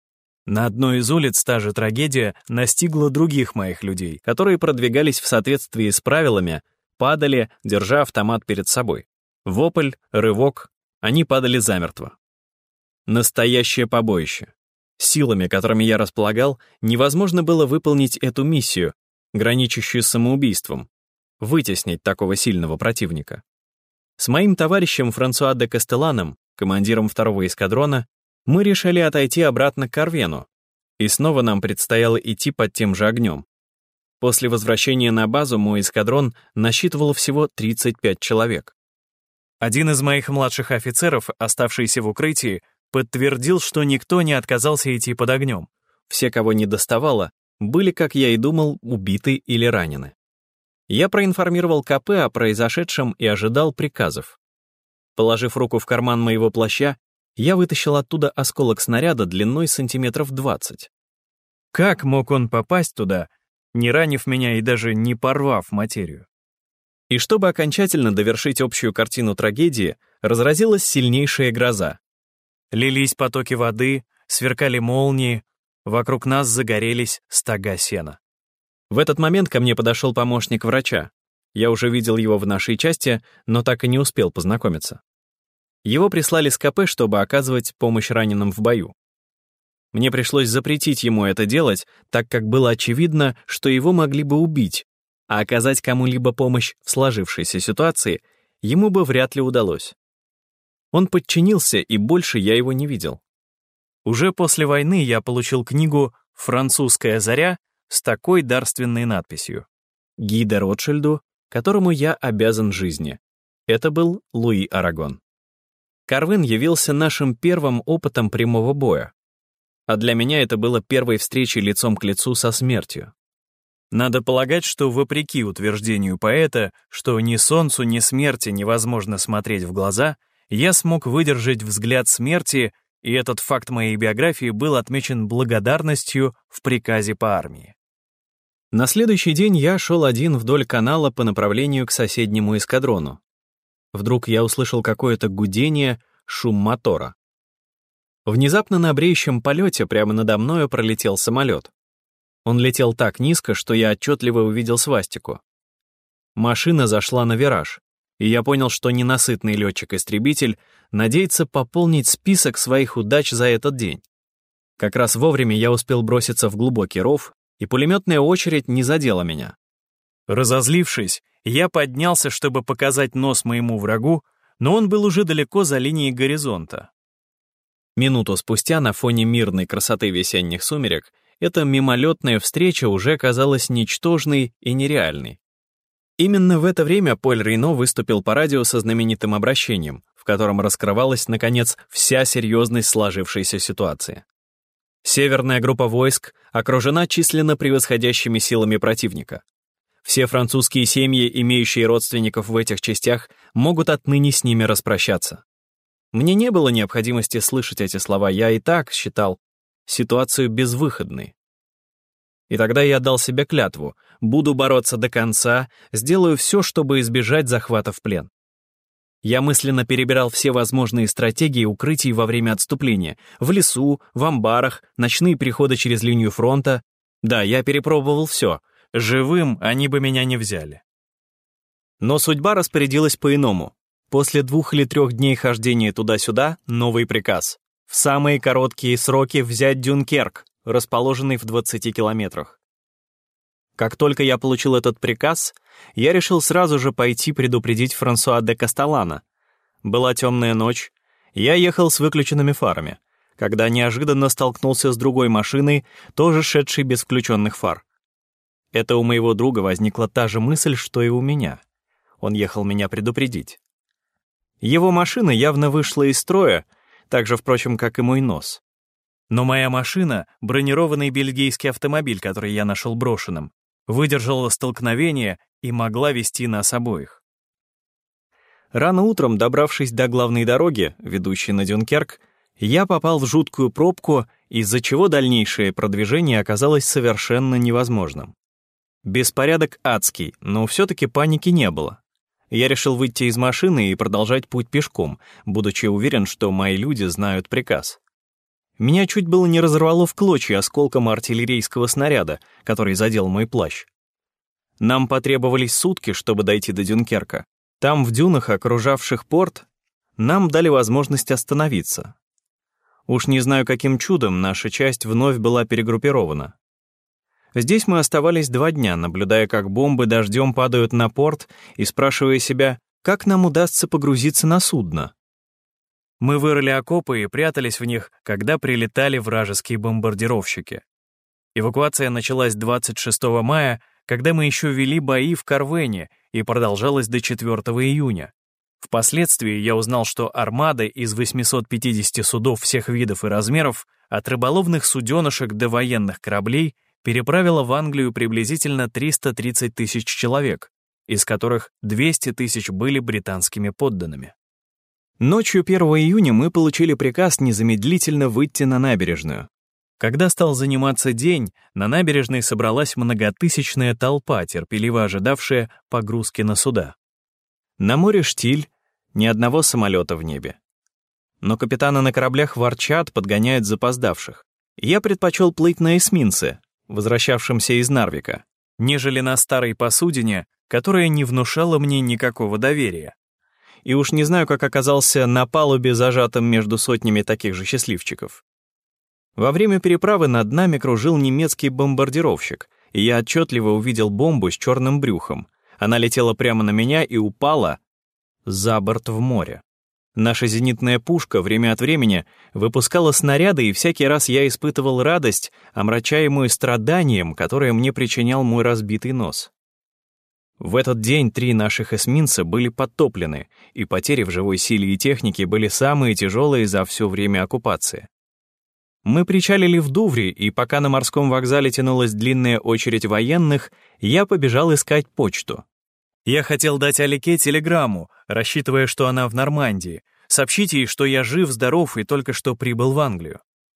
S1: На одной из улиц та же трагедия настигла других моих людей, которые продвигались в соответствии с правилами, падали, держа автомат перед собой. Вопль, рывок, они падали замертво. Настоящее побоище. Силами, которыми я располагал, невозможно было выполнить эту миссию, граничащую с самоубийством, вытеснить такого сильного противника. С моим товарищем Франсуа де Кастеланом, командиром второго эскадрона, мы решили отойти обратно к Карвену, и снова нам предстояло идти под тем же огнем. После возвращения на базу мой эскадрон насчитывал всего тридцать пять человек. Один из моих младших офицеров, оставшийся в укрытии, подтвердил, что никто не отказался идти под огнем. Все, кого не доставало, были, как я и думал, убиты или ранены. Я проинформировал ка пэ о произошедшем и ожидал приказов. Положив руку в карман моего плаща, я вытащил оттуда осколок снаряда длиной сантиметров двадцать. Как мог он попасть туда, не ранив меня и даже не порвав материю? И чтобы окончательно довершить общую картину трагедии, разразилась сильнейшая гроза. Лились потоки воды, сверкали молнии, вокруг нас загорелись стога сена. В этот момент ко мне подошел помощник врача. Я уже видел его в нашей части, но так и не успел познакомиться. Его прислали с ка пэ, чтобы оказывать помощь раненым в бою. Мне пришлось запретить ему это делать, так как было очевидно, что его могли бы убить, а оказать кому-либо помощь в сложившейся ситуации ему бы вряд ли удалось. Он подчинился, и больше я его не видел. Уже после войны я получил книгу «Французская заря» с такой дарственной надписью: «Ги де Ротшильду, которому я обязан жизни». Это был Луи Арагон. Карвин явился нашим первым опытом прямого боя. А для меня это было первой встречей лицом к лицу со смертью. Надо полагать, что вопреки утверждению поэта, что ни солнцу, ни смерти невозможно смотреть в глаза, я смог выдержать взгляд смерти, и этот факт моей биографии был отмечен благодарностью в приказе по армии. На следующий день я шел один вдоль канала по направлению к соседнему эскадрону. Вдруг я услышал какое-то гудение, шум мотора. Внезапно на бреющем полете прямо надо мною пролетел самолет. Он летел так низко, что я отчетливо увидел свастику. Машина зашла на вираж, и я понял, что ненасытный летчик-истребитель надеется пополнить список своих удач за этот день. Как раз вовремя я успел броситься в глубокий ров, и пулеметная очередь не задела меня. Разозлившись, я поднялся, чтобы показать нос моему врагу, но он был уже далеко за линией горизонта. Минуту спустя, на фоне мирной красоты весенних сумерек, эта мимолетная встреча уже казалась ничтожной и нереальной. Именно в это время Поль Рейно выступил по радио со знаменитым обращением, в котором раскрывалась, наконец, вся серьезность сложившейся ситуации. Северная группа войск окружена численно превосходящими силами противника. Все французские семьи, имеющие родственников в этих частях, могут отныне с ними распрощаться. Мне не было необходимости слышать эти слова, я и так считал ситуацию безвыходной. И тогда я дал себе клятву, буду бороться до конца, сделаю все, чтобы избежать захвата в плен. Я мысленно перебирал все возможные стратегии укрытий во время отступления. В лесу, в амбарах, ночные переходы через линию фронта. Да, я перепробовал все. Живым они бы меня не взяли. Но судьба распорядилась по-иному. После двух или трех дней хождения туда-сюда новый приказ. В самые короткие сроки взять Дюнкерк, расположенный в двадцати километрах. Как только я получил этот приказ, я решил сразу же пойти предупредить Франсуа де Касталана. Была темная ночь, я ехал с выключенными фарами, когда неожиданно столкнулся с другой машиной, тоже шедшей без включенных фар. Это у моего друга возникла та же мысль, что и у меня. Он ехал меня предупредить. Его машина явно вышла из строя, так же, впрочем, как и мой нос. Но моя машина, бронированный бельгийский автомобиль, который я нашел брошенным, выдержала столкновение и могла вести нас обоих. Рано утром, добравшись до главной дороги, ведущей на Дюнкерк, я попал в жуткую пробку, из-за чего дальнейшее продвижение оказалось совершенно невозможным. Беспорядок адский, но все-таки паники не было. Я решил выйти из машины и продолжать путь пешком, будучи уверен, что мои люди знают приказ. Меня чуть было не разорвало в клочья осколком артиллерийского снаряда, который задел мой плащ. Нам потребовались сутки, чтобы дойти до Дюнкерка. Там, в дюнах, окружавших порт, нам дали возможность остановиться. Уж не знаю, каким чудом наша часть вновь была перегруппирована. Здесь мы оставались два дня, наблюдая, как бомбы дождем падают на порт и спрашивая себя, как нам удастся погрузиться на судно. Мы вырыли окопы и прятались в них, когда прилетали вражеские бомбардировщики. Эвакуация началась двадцать шестого мая, когда мы еще вели бои в Карвене, и продолжалась до четвёртого июня. Впоследствии я узнал, что армада из восьмисот пятидесяти судов всех видов и размеров, от рыболовных суденышек до военных кораблей, переправила в Англию приблизительно триста тридцать тысяч человек, из которых двести тысяч были британскими подданными. Ночью первого июня мы получили приказ незамедлительно выйти на набережную. Когда стал заниматься день, на набережной собралась многотысячная толпа, терпеливо ожидавшая погрузки на суда. На море штиль, ни одного самолета в небе. Но капитаны на кораблях ворчат, подгоняют запоздавших. Я предпочел плыть на эсминце, возвращавшемся из Нарвика, нежели на старой посудине, которая не внушала мне никакого доверия. И уж не знаю, как оказался на палубе, зажатым между сотнями таких же счастливчиков. Во время переправы над нами кружил немецкий бомбардировщик, и я отчетливо увидел бомбу с черным брюхом. Она летела прямо на меня и упала за борт в море. Наша зенитная пушка время от времени выпускала снаряды, и всякий раз я испытывал радость, омрачаемую страданием, которое мне причинял мой разбитый нос. В этот день три наших эсминца были подтоплены, и потери в живой силе и технике были самые тяжелые за все время оккупации. Мы причалили в Дувре, и пока на морском вокзале тянулась длинная очередь военных, я побежал искать почту. Я хотел дать Алике телеграмму, рассчитывая, что она в Нормандии, сообщить ей, что я жив-здоров и только что прибыл в Англию.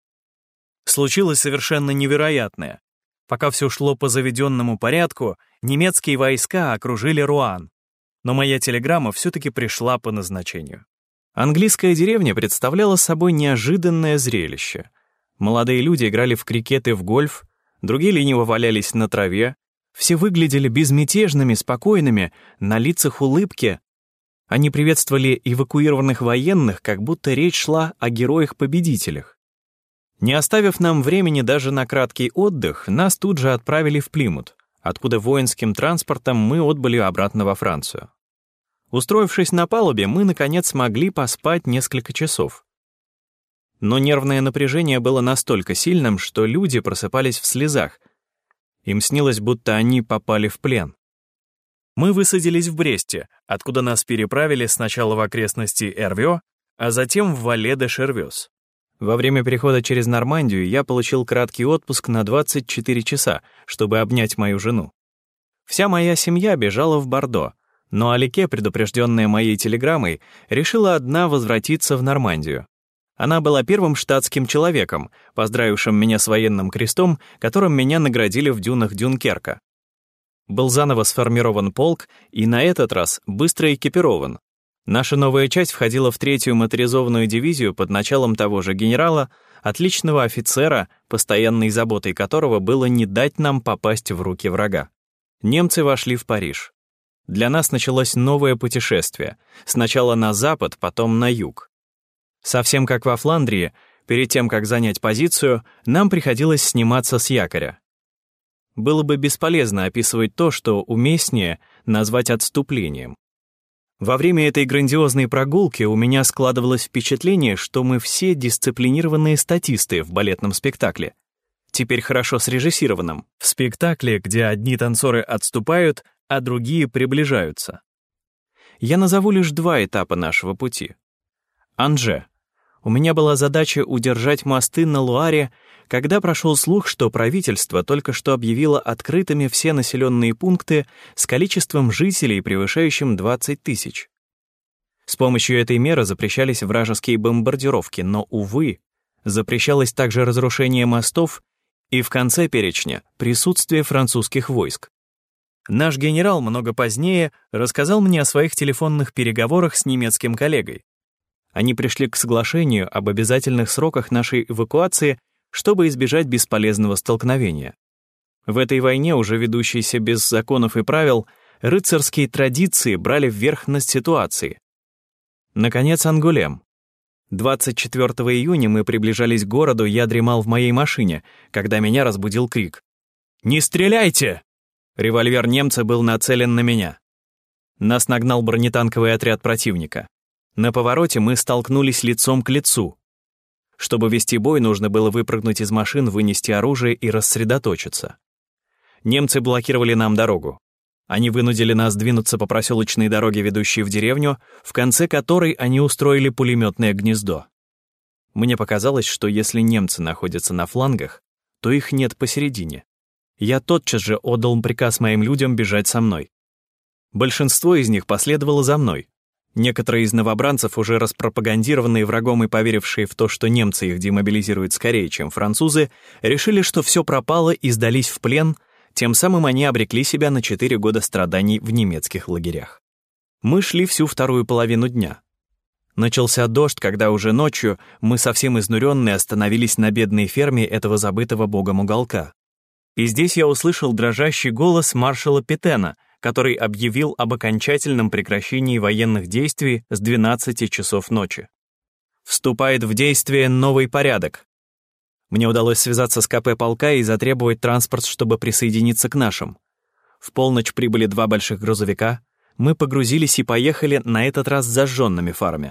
S1: Случилось совершенно невероятное. Пока все шло по заведенному порядку, немецкие войска окружили Руан. Но моя телеграмма все-таки пришла по назначению. Английская деревня представляла собой неожиданное зрелище. Молодые люди играли в крикет и в гольф, другие лениво валялись на траве, Все выглядели безмятежными, спокойными, на лицах улыбки. Они приветствовали эвакуированных военных, как будто речь шла о героях-победителях. Не оставив нам времени даже на краткий отдых, нас тут же отправили в Плимут, откуда воинским транспортом мы отбыли обратно во Францию. Устроившись на палубе, мы, наконец, смогли поспать несколько часов. Но нервное напряжение было настолько сильным, что люди просыпались в слезах. Им снилось, будто они попали в плен. Мы высадились в Бресте, откуда нас переправили сначала в окрестности Эрвё, а затем в Вале-де-Шервёз. Во время перехода через Нормандию я получил краткий отпуск на двадцать четыре часа, чтобы обнять мою жену. Вся моя семья бежала в Бордо, но Алике, предупрежденная моей телеграммой, решила одна возвратиться в Нормандию. Она была первым штатским человеком, поздравившим меня с военным крестом, которым меня наградили в дюнах Дюнкерка. Был заново сформирован полк и на этот раз быстро экипирован. Наша новая часть входила в третью моторизованную дивизию под началом того же генерала, отличного офицера, постоянной заботой которого было не дать нам попасть в руки врага. Немцы вошли в Париж. Для нас началось новое путешествие. Сначала на запад, потом на юг. Совсем как во Фландрии, перед тем, как занять позицию, нам приходилось сниматься с якоря. Было бы бесполезно описывать то, что уместнее назвать отступлением. Во время этой грандиозной прогулки у меня складывалось впечатление, что мы все дисциплинированные статисты в балетном спектакле. Теперь хорошо срежиссированном. В спектакле, где одни танцоры отступают, а другие приближаются. Я назову лишь два этапа нашего пути. Анже. У меня была задача удержать мосты на Луаре, когда прошел слух, что правительство только что объявило открытыми все населенные пункты с количеством жителей, превышающим двадцать тысяч. С помощью этой меры запрещались вражеские бомбардировки, но, увы, запрещалось также разрушение мостов и в конце перечня присутствие французских войск. Наш генерал много позднее рассказал мне о своих телефонных переговорах с немецким коллегой. Они пришли к соглашению об обязательных сроках нашей эвакуации, чтобы избежать бесполезного столкновения. В этой войне, уже ведущейся без законов и правил, рыцарские традиции брали вверх над ситуацией. Наконец, Ангулем. двадцать четвёртого июня мы приближались к городу, я дремал в моей машине, когда меня разбудил крик. «Не стреляйте!» Револьвер немца был нацелен на меня. Нас нагнал бронетанковый отряд противника. На повороте мы столкнулись лицом к лицу. Чтобы вести бой, нужно было выпрыгнуть из машин, вынести оружие и рассредоточиться. Немцы блокировали нам дорогу. Они вынудили нас двинуться по проселочной дороге, ведущей в деревню, в конце которой они устроили пулеметное гнездо. Мне показалось, что если немцы находятся на флангах, то их нет посередине. Я тотчас же отдал приказ моим людям бежать со мной. Большинство из них последовало за мной. Некоторые из новобранцев, уже распропагандированные врагом и поверившие в то, что немцы их демобилизируют скорее, чем французы, решили, что все пропало и сдались в плен, тем самым они обрекли себя на четыре года страданий в немецких лагерях. Мы шли всю вторую половину дня. Начался дождь, когда уже ночью мы, совсем изнуренные, остановились на бедной ферме этого забытого богом уголка. И здесь я услышал дрожащий голос маршала Петена, который объявил об окончательном прекращении военных действий с двенадцати часов ночи. Вступает в действие новый порядок. Мне удалось связаться с КП полка и затребовать транспорт, чтобы присоединиться к нашим. В полночь прибыли два больших грузовика, мы погрузились и поехали, на этот раз с зажженными фарами.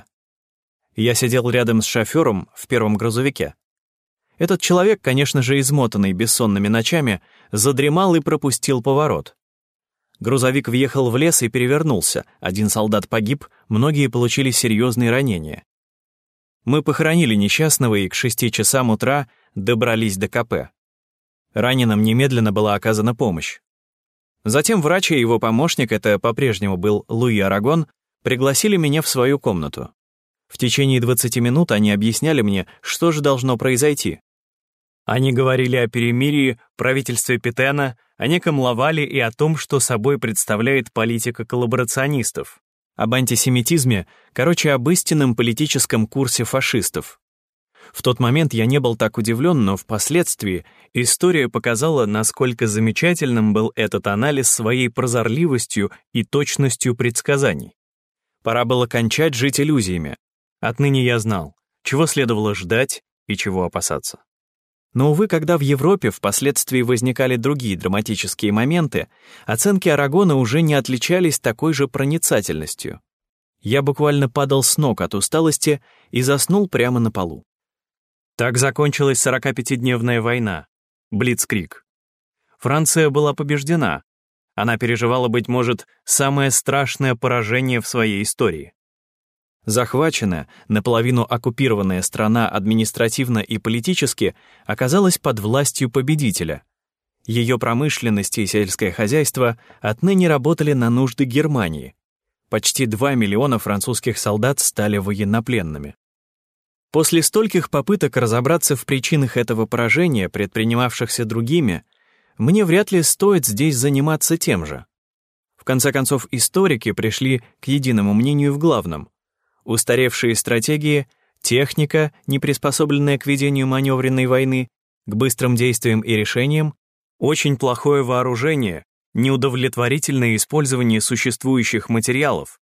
S1: Я сидел рядом с шофером в первом грузовике. Этот человек, конечно же, измотанный бессонными ночами, задремал и пропустил поворот. Грузовик въехал в лес и перевернулся, один солдат погиб, многие получили серьезные ранения. Мы похоронили несчастного и к шести часам утра добрались до КП. Раненым немедленно была оказана помощь. Затем врач и его помощник, это по-прежнему был Луи Арагон, пригласили меня в свою комнату. В течение двадцати минут они объясняли мне, что же должно произойти. Они говорили о перемирии, правительстве Петена, о неком Лавале и о том, что собой представляет политика коллаборационистов, об антисемитизме, короче, об истинном политическом курсе фашистов. В тот момент я не был так удивлен, но впоследствии история показала, насколько замечательным был этот анализ своей прозорливостью и точностью предсказаний. Пора было кончать жить иллюзиями. Отныне я знал, чего следовало ждать и чего опасаться. Но, увы, когда в Европе впоследствии возникали другие драматические моменты, оценки Арагона уже не отличались такой же проницательностью. Я буквально падал с ног от усталости и заснул прямо на полу. Так закончилась сорокапятидневная война, Блицкриг. Франция была побеждена. Она переживала, быть может, самое страшное поражение в своей истории. Захваченная, наполовину оккупированная страна административно и политически оказалась под властью победителя. Ее промышленность и сельское хозяйство отныне работали на нужды Германии. Почти два миллиона французских солдат стали военнопленными. После стольких попыток разобраться в причинах этого поражения, предпринимавшихся другими, мне вряд ли стоит здесь заниматься тем же. В конце концов, историки пришли к единому мнению в главном. Устаревшие стратегии, техника, не приспособленная к ведению маневренной войны, к быстрым действиям и решениям, очень плохое вооружение, неудовлетворительное использование существующих материалов.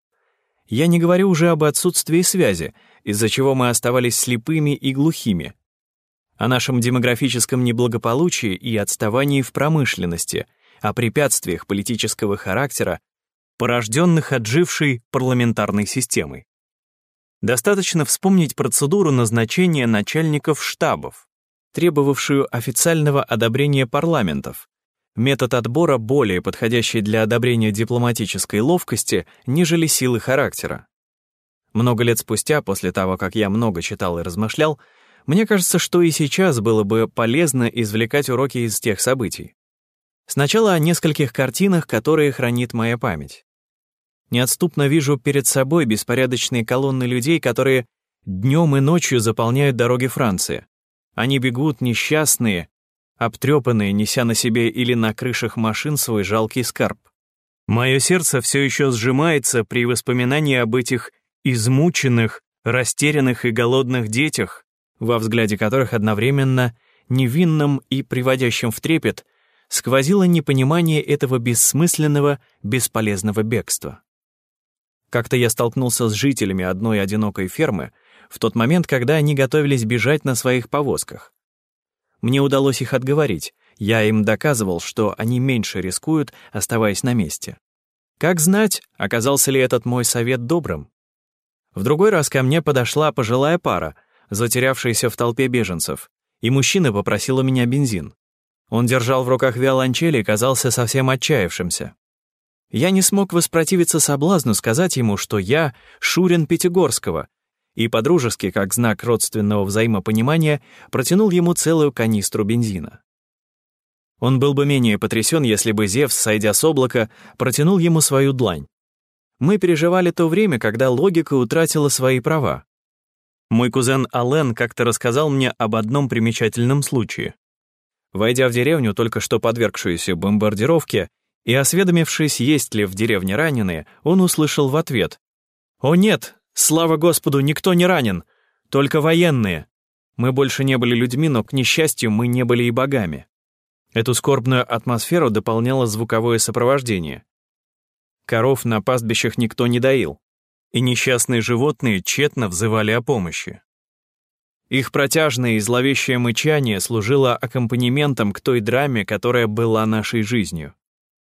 S1: Я не говорю уже об отсутствии связи, из-за чего мы оставались слепыми и глухими, о нашем демографическом неблагополучии и отставании в промышленности, о препятствиях политического характера, порожденных отжившей парламентарной системой. Достаточно вспомнить процедуру назначения начальников штабов, требовавшую официального одобрения парламентов, метод отбора более подходящий для одобрения дипломатической ловкости, нежели силы характера. Много лет спустя, после того, как я много читал и размышлял, мне кажется, что и сейчас было бы полезно извлекать уроки из тех событий. Сначала о нескольких картинах, которые хранит моя память. Неотступно вижу перед собой беспорядочные колонны людей, которые днем и ночью заполняют дороги Франции. Они бегут несчастные, обтрепанные, неся на себе или на крышах машин свой жалкий скарб. Мое сердце все еще сжимается при воспоминании об этих измученных, растерянных и голодных детях, во взгляде которых одновременно, невинным и приводящим в трепет, сквозило непонимание этого бессмысленного, бесполезного бегства. Как-то я столкнулся с жителями одной одинокой фермы в тот момент, когда они готовились бежать на своих повозках. Мне удалось их отговорить, я им доказывал, что они меньше рискуют, оставаясь на месте. Как знать, оказался ли этот мой совет добрым? В другой раз ко мне подошла пожилая пара, затерявшаяся в толпе беженцев, и мужчина попросил у меня бензин. Он держал в руках виолончель и казался совсем отчаявшимся. Я не смог воспротивиться соблазну сказать ему, что я Шурин Пятигорского, и подружески, как знак родственного взаимопонимания, протянул ему целую канистру бензина. Он был бы менее потрясен, если бы Зевс, сойдя с облака, протянул ему свою длань. Мы переживали то время, когда логика утратила свои права. Мой кузен Ален как-то рассказал мне об одном примечательном случае. Войдя в деревню, только что подвергшуюся бомбардировке, и осведомившись, есть ли в деревне раненые, он услышал в ответ: «О нет, слава Господу, никто не ранен, только военные. Мы больше не были людьми, но, к несчастью, мы не были и богами». Эту скорбную атмосферу дополняло звуковое сопровождение. Коров на пастбищах никто не доил, и несчастные животные тщетно взывали о помощи. Их протяжное и зловещее мычание служило аккомпанементом к той драме, которая была нашей жизнью.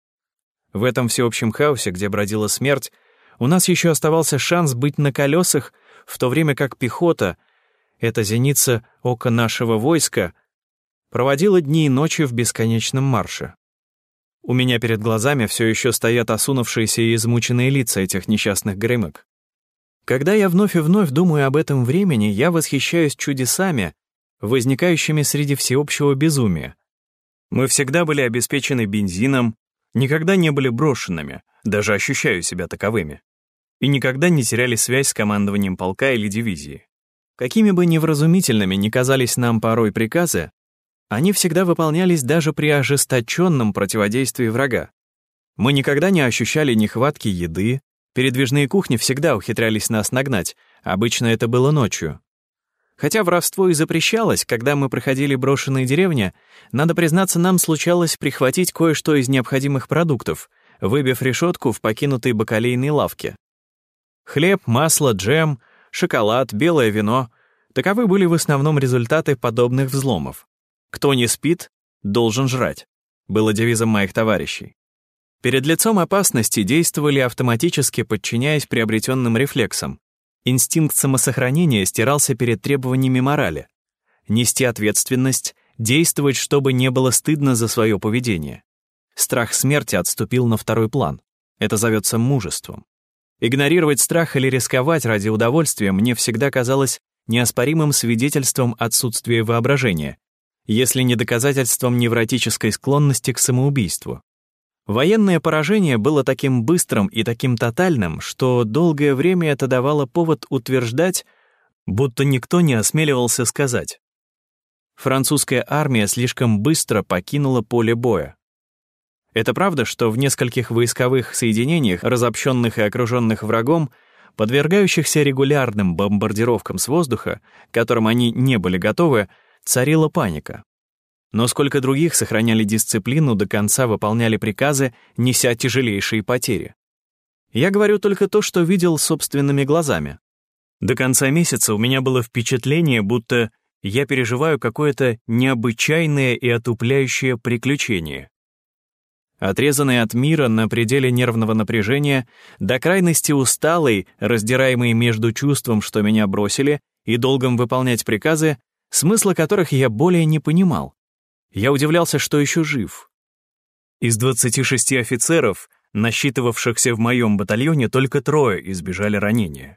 S1: В этом всеобщем хаосе, где бродила смерть, у нас еще оставался шанс быть на колесах, в то время как пехота, эта зеница ока нашего войска, проводила дни и ночи в бесконечном марше. У меня перед глазами все еще стоят осунувшиеся и измученные лица этих несчастных гремык. Когда я вновь и вновь думаю об этом времени, я восхищаюсь чудесами, возникающими среди всеобщего безумия. Мы всегда были обеспечены бензином, никогда не были брошенными, даже ощущаю себя таковыми, и никогда не теряли связь с командованием полка или дивизии. Какими бы невразумительными ни казались нам порой приказы, они всегда выполнялись даже при ожесточенном противодействии врага. Мы никогда не ощущали нехватки еды, передвижные кухни всегда ухитрялись нас нагнать, обычно это было ночью. Хотя воровство и запрещалось, когда мы проходили брошенные деревни, надо признаться, нам случалось прихватить кое-что из необходимых продуктов, выбив решетку в покинутой бакалейной лавке. Хлеб, масло, джем, шоколад, белое вино — таковы были в основном результаты подобных взломов. «Кто не спит, должен жрать» было девизом моих товарищей. Перед лицом опасности действовали автоматически, подчиняясь приобретенным рефлексам. Инстинкт самосохранения стирался перед требованиями морали. Нести ответственность, действовать, чтобы не было стыдно за свое поведение. Страх смерти отступил на второй план. Это зовется мужеством. Игнорировать страх или рисковать ради удовольствия мне всегда казалось неоспоримым свидетельством отсутствия воображения, если не доказательством невротической склонности к самоубийству. Военное поражение было таким быстрым и таким тотальным, что долгое время это давало повод утверждать, будто никто не осмеливался сказать: французская армия слишком быстро покинула поле боя. Это правда, что в нескольких войсковых соединениях, разобщенных и окруженных врагом, подвергающихся регулярным бомбардировкам с воздуха, к которым они не были готовы, царила паника. Но сколько других сохраняли дисциплину, до конца выполняли приказы, неся тяжелейшие потери. Я говорю только то, что видел собственными глазами. До конца месяца у меня было впечатление, будто я переживаю какое-то необычайное и отупляющее приключение. Отрезанный от мира на пределе нервного напряжения, до крайности усталый, раздираемый между чувством, что меня бросили, и долгом выполнять приказы, смысла которых я более не понимал. Я удивлялся, что еще жив. Из двадцати шести офицеров, насчитывавшихся в моем батальоне, только трое избежали ранения.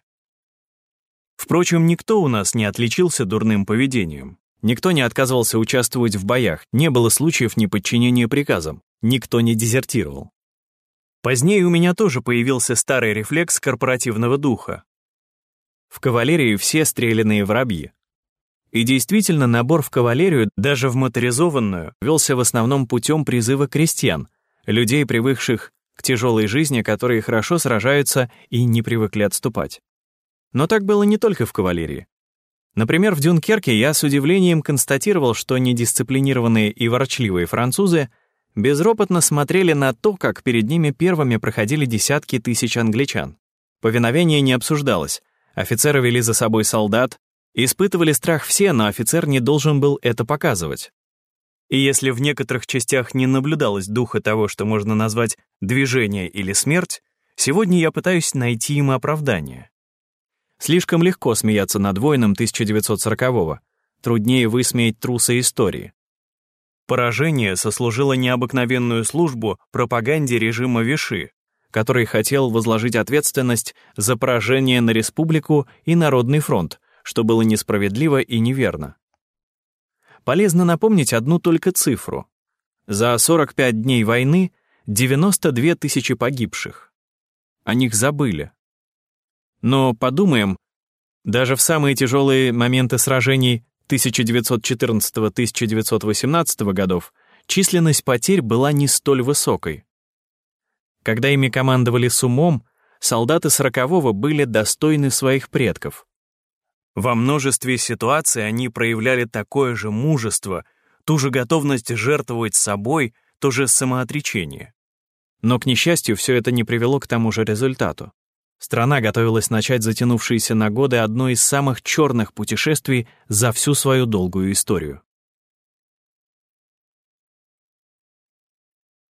S1: Впрочем, никто у нас не отличился дурным поведением. Никто не отказывался участвовать в боях, не было случаев неподчинения приказам, никто не дезертировал. Позднее у меня тоже появился старый рефлекс корпоративного духа. В кавалерии все стрелянные воробьи. И действительно, набор в кавалерию, даже в моторизованную, велся в основном путем призыва крестьян, людей, привыкших к тяжелой жизни, которые хорошо сражаются и не привыкли отступать. Но так было не только в кавалерии. Например, в Дюнкерке я с удивлением констатировал, что недисциплинированные и ворчливые французы безропотно смотрели на то, как перед ними первыми проходили десятки тысяч англичан. Повиновение не обсуждалось, офицеры вели за собой солдат, испытывали страх все, но офицер не должен был это показывать. И если в некоторых частях не наблюдалось духа того, что можно назвать движение или смерть, сегодня я пытаюсь найти им оправдание. Слишком легко смеяться над воином тысяча девятьсот сорокового, труднее высмеять труса истории. Поражение сослужило необыкновенную службу пропаганде режима Виши, который хотел возложить ответственность за поражение на республику и Народный фронт, что было несправедливо и неверно. Полезно напомнить одну только цифру. За сорок пять дней войны девяносто две тысячи погибших. О них забыли. Но подумаем, даже в самые тяжелые моменты сражений тысяча девятьсот четырнадцатого — тысяча девятьсот восемнадцатого годов численность потерь была не столь высокой. Когда ими командовали с умом, солдаты сорокового были достойны своих предков. Во множестве ситуаций они проявляли такое же мужество, ту же готовность жертвовать собой, то же самоотречение. Но, к несчастью, все это не привело к тому же результату. Страна готовилась начать затянувшееся на годы одно из самых черных путешествий за всю свою долгую историю.